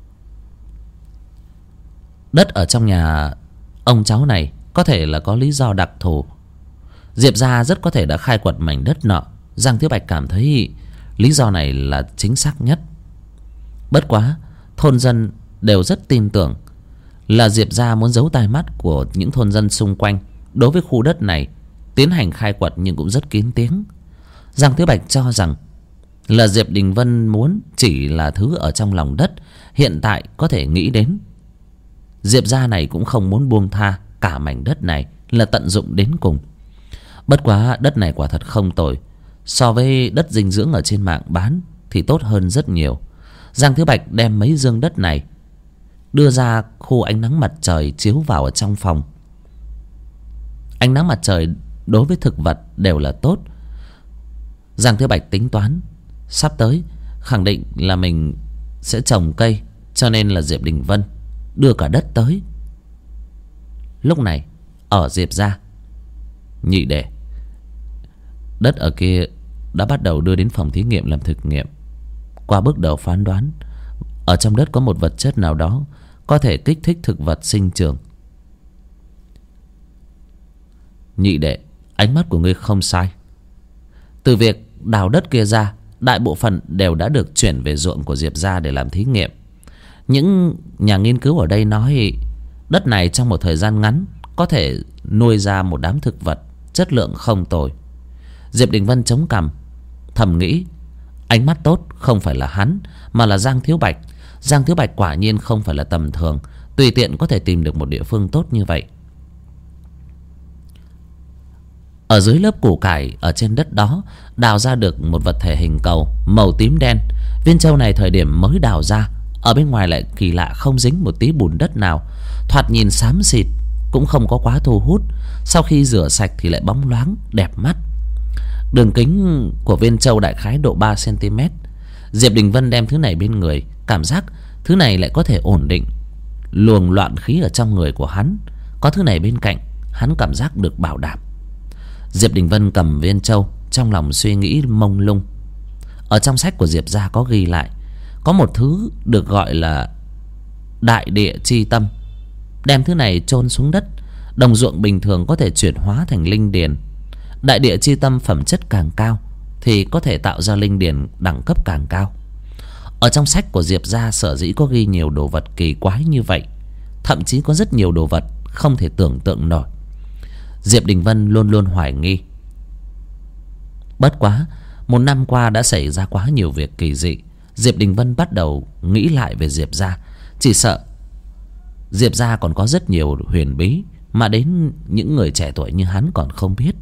Đất ở trong nhà ông cháu này có thể là có lý do đặc thù. Diệp gia rất có thể đã khai quật mảnh đất nọ. Giang Thiếu Bạch cảm thấy lý do này là chính xác nhất. Bất quá thôn dân đều rất tin tưởng là Diệp gia muốn giấu tai mắt của những thôn dân xung quanh đối với khu đất này tiến hành khai quật, nhưng cũng rất kín tiếng. Giang Thiếu Bạch cho rằng là Diệp Đình Vân muốn chỉ là thứ ở trong lòng đất. Hiện tại có thể nghĩ đến Diệp gia này cũng không muốn buông tha cả mảnh đất này, là tận dụng đến cùng. Bất quá đất này quả thật không tồi. So với đất dinh dưỡng ở trên mạng bán thì tốt hơn rất nhiều. Giang Thiếu Bạch đem mấy giường đất này đưa ra khu ánh nắng mặt trời chiếu vào ở trong phòng. Ánh nắng mặt trời đối với thực vật đều là tốt. Giang Thiếu Bạch tính toán sắp tới khẳng định là mình sẽ trồng cây, cho nên là Diệp Đình Vân đưa cả đất tới. Lúc này ở Diệp gia, nhị đệ, đất ở kia đã bắt đầu đưa đến phòng thí nghiệm làm thực nghiệm. Qua bước đầu phán đoán, ở trong đất có một vật chất nào đó có thể kích thích thực vật sinh trưởng. Nhị đệ, ánh mắt của ngươi không sai. Từ việc đào đất kia ra, đại bộ phận đều đã được chuyển về ruộng của Diệp gia để làm thí nghiệm. Những nhà nghiên cứu ở đây nói đất này trong một thời gian ngắn có thể nuôi ra một đám thực vật chất lượng không tồi. Diệp Đình Vân chống cằm, thầm nghĩ ánh mắt tốt không phải là hắn mà là Giang Thiếu Bạch. Giang Thiếu Bạch quả nhiên không phải là tầm thường, tùy tiện có thể tìm được một địa phương tốt như vậy. Ở dưới lớp củ cải ở trên đất đó đào ra được một vật thể hình cầu màu tím đen. Viên châu này thời điểm mới đào ra, ở bên ngoài lại kỳ lạ không dính một tí bùn đất nào, thoạt nhìn xám xịt, cũng không có quá thu hút. Sau khi rửa sạch thì lại bóng loáng đẹp mắt. Đường kính của viên châu đại khái độ ba xăng-ti-mét. Diệp Đình Vân đem thứ này bên người, cảm giác thứ này lại có thể ổn định luồng loạn khí ở trong người của hắn. Có thứ này bên cạnh, hắn cảm giác được bảo đảm. Diệp Đình Vân cầm viên châu, trong lòng suy nghĩ mông lung. Ở trong sách của Diệp gia có ghi lại, có một thứ được gọi là đại địa chi tâm. Đem thứ này chôn xuống đất, đồng ruộng bình thường có thể chuyển hóa thành linh điền. Đại địa chi tâm phẩm chất càng cao thì có thể tạo ra linh điền đẳng cấp càng cao. Ở trong sách của Diệp gia sở dĩ có ghi nhiều đồ vật kỳ quái như vậy, thậm chí có rất nhiều đồ vật không thể tưởng tượng nổi. Diệp Đình Vân luôn luôn hoài nghi. Bất quá một năm qua đã xảy ra quá nhiều việc kỳ dị. Diệp Đình Vân bắt đầu nghĩ lại về Diệp gia. Chỉ sợ Diệp gia còn có rất nhiều huyền bí mà đến những người trẻ tuổi như hắn còn không biết.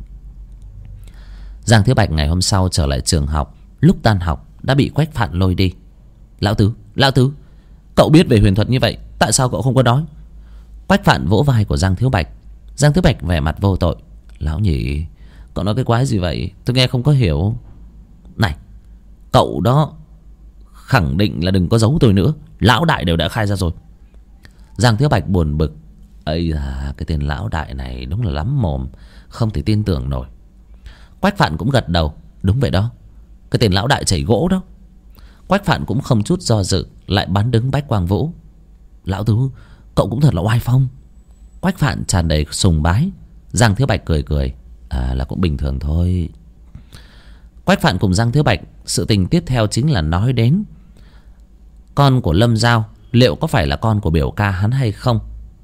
Giang Thiếu Bạch ngày hôm sau trở lại trường học. Lúc tan học đã bị Quách Phạn lôi đi. Lão Tứ, Lão Tứ, cậu biết về huyền thuật như vậy, tại sao cậu không có nói? Quách Phạn vỗ vai của Giang Thiếu Bạch. Giang Thiếu Bạch vẻ mặt vô tội. Lão nhị, cậu nói cái quái gì vậy? Tôi nghe không có hiểu. Này, cậu đó khẳng định là đừng có giấu tôi nữa. Lão đại đều đã khai ra rồi. Giang Thiếu Bạch buồn bực. Ây da, cái tên lão đại này đúng là lắm mồm, không thể tin tưởng nổi. Quách Phạn cũng gật đầu. Đúng vậy đó, cái tên lão đại chảy gỗ đó. Quách Phạn cũng không chút do dự, lại bắn đứng Bách Quang Vũ. Lão Tứ, cậu cũng thật là oai phong. Quách Phạn tràn đầy sùng bái. Giang Thiếu Bạch cười cười. À, là cũng bình thường thôi. Quách Phạn cùng Giang Thiếu Bạch, sự tình tiếp theo chính là nói đến con của Lâm Giao liệu có phải là con của biểu ca hắn hay không.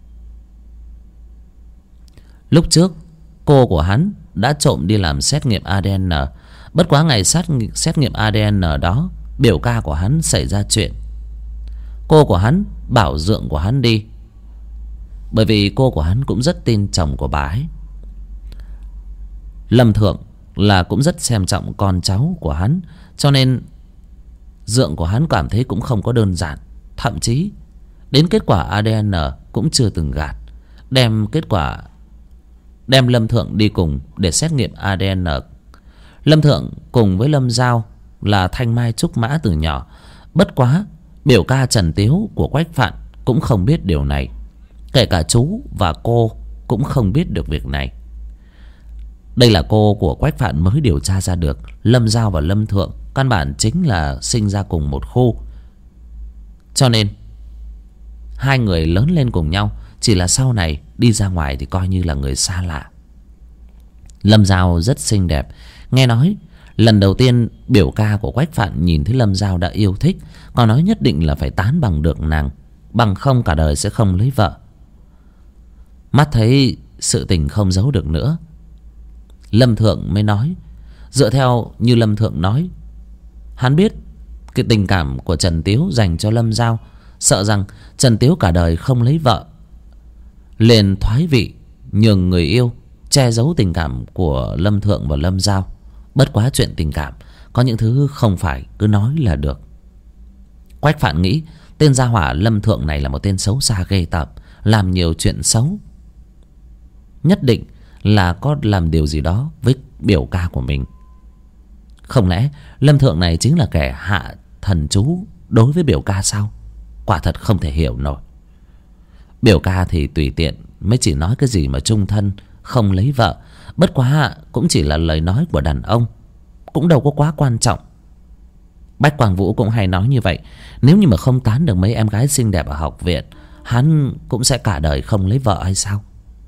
Lúc trước cô của hắn đã trộm đi làm xét nghiệm a đê en. Bất quá ngày sát, xét nghiệm a đê en đó, biểu ca của hắn xảy ra chuyện. Cô của hắn bảo dượng của hắn đi, bởi vì cô của hắn cũng rất tin chồng của bà ấy. Lâm Thượng là cũng rất xem trọng con cháu của hắn, cho nên dượng của hắn cảm thấy cũng không có đơn giản. Thậm chí đến kết quả a đê en cũng chưa từng gạt. Đem kết quả Đem Lâm Thượng đi cùng để xét nghiệm a đê en. Lâm Thượng cùng với Lâm Giao là thanh mai trúc mã từ nhỏ. Bất quá biểu ca Trần Tiếu của Quách Phạn cũng không biết điều này. Kể cả chú và cô cũng không biết được việc này. Đây là cô của Quách Phạn mới điều tra ra được. Lâm Giao và Lâm Thượng căn bản chính là sinh ra cùng một khu, cho nên hai người lớn lên cùng nhau. Chỉ là sau này đi ra ngoài thì coi như là người xa lạ. Lâm Giao rất xinh đẹp. Nghe nói lần đầu tiên biểu ca của Quách Phạn nhìn thấy Lâm Giao đã yêu thích, còn nói nhất định là phải tán bằng được nàng, bằng không cả đời sẽ không lấy vợ. Mắt thấy sự tình không giấu được nữa, Lâm Thượng mới nói. Dựa theo như Lâm Thượng nói, hắn biết cái tình cảm của Trần Tiếu dành cho Lâm Giao, sợ rằng Trần Tiếu cả đời không lấy vợ, liền thoái vị nhường người yêu, che giấu tình cảm của Lâm Thượng và Lâm Giao. Bất quá chuyện tình cảm có những thứ không phải cứ nói là được. Quách Phạn nghĩ tên gia hỏa Lâm Thượng này là một tên xấu xa ghê tởm, làm nhiều chuyện xấu. Nhất định là có làm điều gì đó với biểu ca của mình. Không lẽ Lâm Thượng này chính là kẻ hạ thần chú đối với biểu ca sao? Quả thật không thể hiểu nổi. Biểu ca thì tùy tiện mới chỉ nói cái gì mà chung thân không lấy vợ. Bất quá cũng chỉ là lời nói của đàn ông, cũng đâu có quá quan trọng. Bách Quang Vũ cũng hay nói như vậy. Nếu như mà không tán được mấy em gái xinh đẹp ở học viện, hắn cũng sẽ cả đời không lấy vợ hay sao?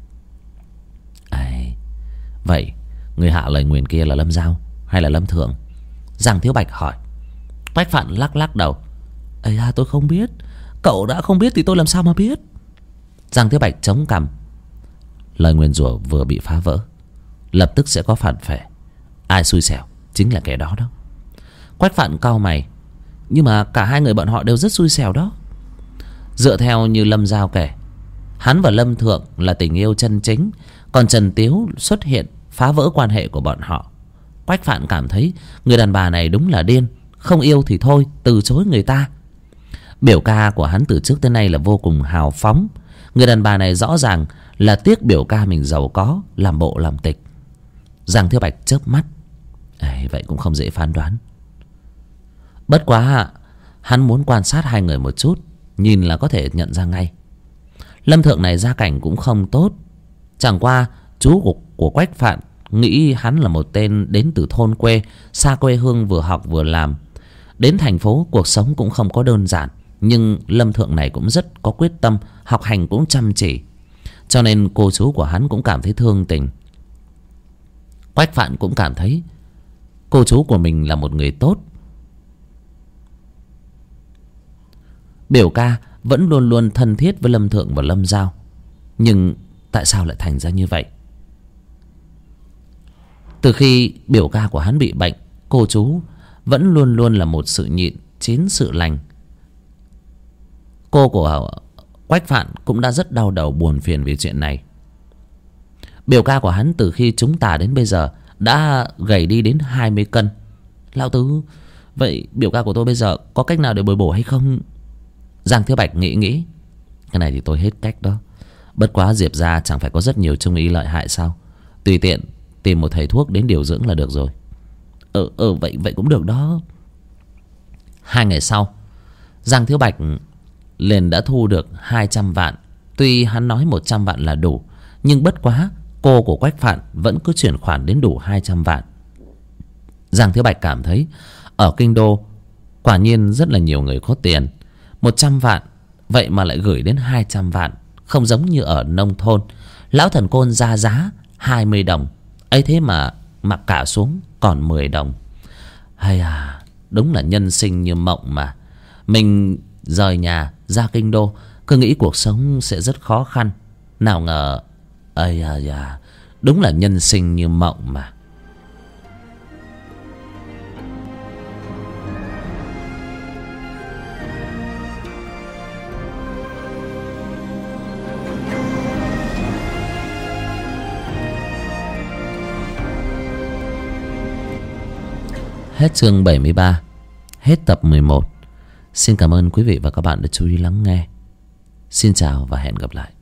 À, vậy người hạ lời nguyền kia là Lâm Giao hay là Lâm Thượng? Giang Thiếu Bạch hỏi. Quách Phạn lắc lắc đầu. Ây à, tôi không biết. Cậu đã không biết thì tôi làm sao mà biết? Giang Thiếu Bạch chống cằm. Lời nguyền rủa vừa bị phá vỡ, lập tức sẽ có phản phệ. Ai xui xẻo chính là kẻ đó đó. Quách Phạn cau mày. Nhưng mà cả hai người bọn họ đều rất xui xẻo đó. Dựa theo như Lâm Giao kể, hắn và Lâm Thượng là tình yêu chân chính, còn Trần Tiếu xuất hiện phá vỡ quan hệ của bọn họ. Quách Phạn cảm thấy người đàn bà này đúng là điên. Không yêu thì thôi, từ chối người ta. Biểu ca của hắn từ trước tới nay là vô cùng hào phóng. Người đàn bà này rõ ràng là tiếc biểu ca mình giàu có, làm bộ làm tịch. Giang Thiếu Bạch chớp mắt. À, vậy cũng không dễ phán đoán. Bất quá hắn muốn quan sát hai người một chút, nhìn là có thể nhận ra ngay. Lâm Thượng này gia cảnh cũng không tốt. Chẳng qua chú của, của Quách Phạn nghĩ hắn là một tên đến từ thôn quê, xa quê hương, vừa học vừa làm. Đến thành phố cuộc sống cũng không có đơn giản. Nhưng Lâm Thượng này cũng rất có quyết tâm, học hành cũng chăm chỉ, cho nên cô chú của hắn cũng cảm thấy thương tình. Quách Phạn cũng cảm thấy cô chú của mình là một người tốt. Biểu ca vẫn luôn luôn thân thiết với Lâm Thượng và Lâm Giao. Nhưng tại sao lại thành ra như vậy? Từ khi biểu ca của hắn bị bệnh, cô chú vẫn luôn luôn là một sự nhịn chín sự lành. Cô của Quách Phạn cũng đã rất đau đầu buồn phiền vì chuyện này. Biểu ca của hắn từ khi chúng ta đến bây giờ đã gầy đi đến hai mươi cân. Lão Tứ, vậy biểu ca của tôi bây giờ có cách nào để bồi bổ hay không? Giang Thiếu Bạch nghĩ nghĩ. Cái này thì tôi hết cách đó. Bất quá Diệp gia chẳng phải có rất nhiều trung ý lợi hại sao? Tùy tiện tìm một thầy thuốc đến điều dưỡng là được rồi. Ờ, ờ vậy vậy cũng được đó. Hai ngày sau, Giang Thiếu Bạch liền đã thu được hai trăm vạn. Tuy hắn nói một trăm vạn là đủ, nhưng bất quá cô của Quách Phạn vẫn cứ chuyển khoản đến đủ hai trăm vạn. Giang Thiếu Bạch cảm thấy ở kinh đô quả nhiên rất là nhiều người có tiền. Một trăm vạn vậy mà lại gửi đến hai trăm vạn. Không giống như ở nông thôn, lão thần côn ra giá hai mươi đồng, ấy thế mà mặc cả xuống còn mười đồng. Hay à, đúng là nhân sinh như mộng mà. Mình rời nhà ra kinh đô cứ nghĩ cuộc sống sẽ rất khó khăn, nào ngờ ây à da, đúng là nhân sinh như mộng mà. Hết chương bảy mươi ba, hết tập mười một. Xin cảm ơn quý vị và các bạn đã chú ý lắng nghe. Xin chào và hẹn gặp lại.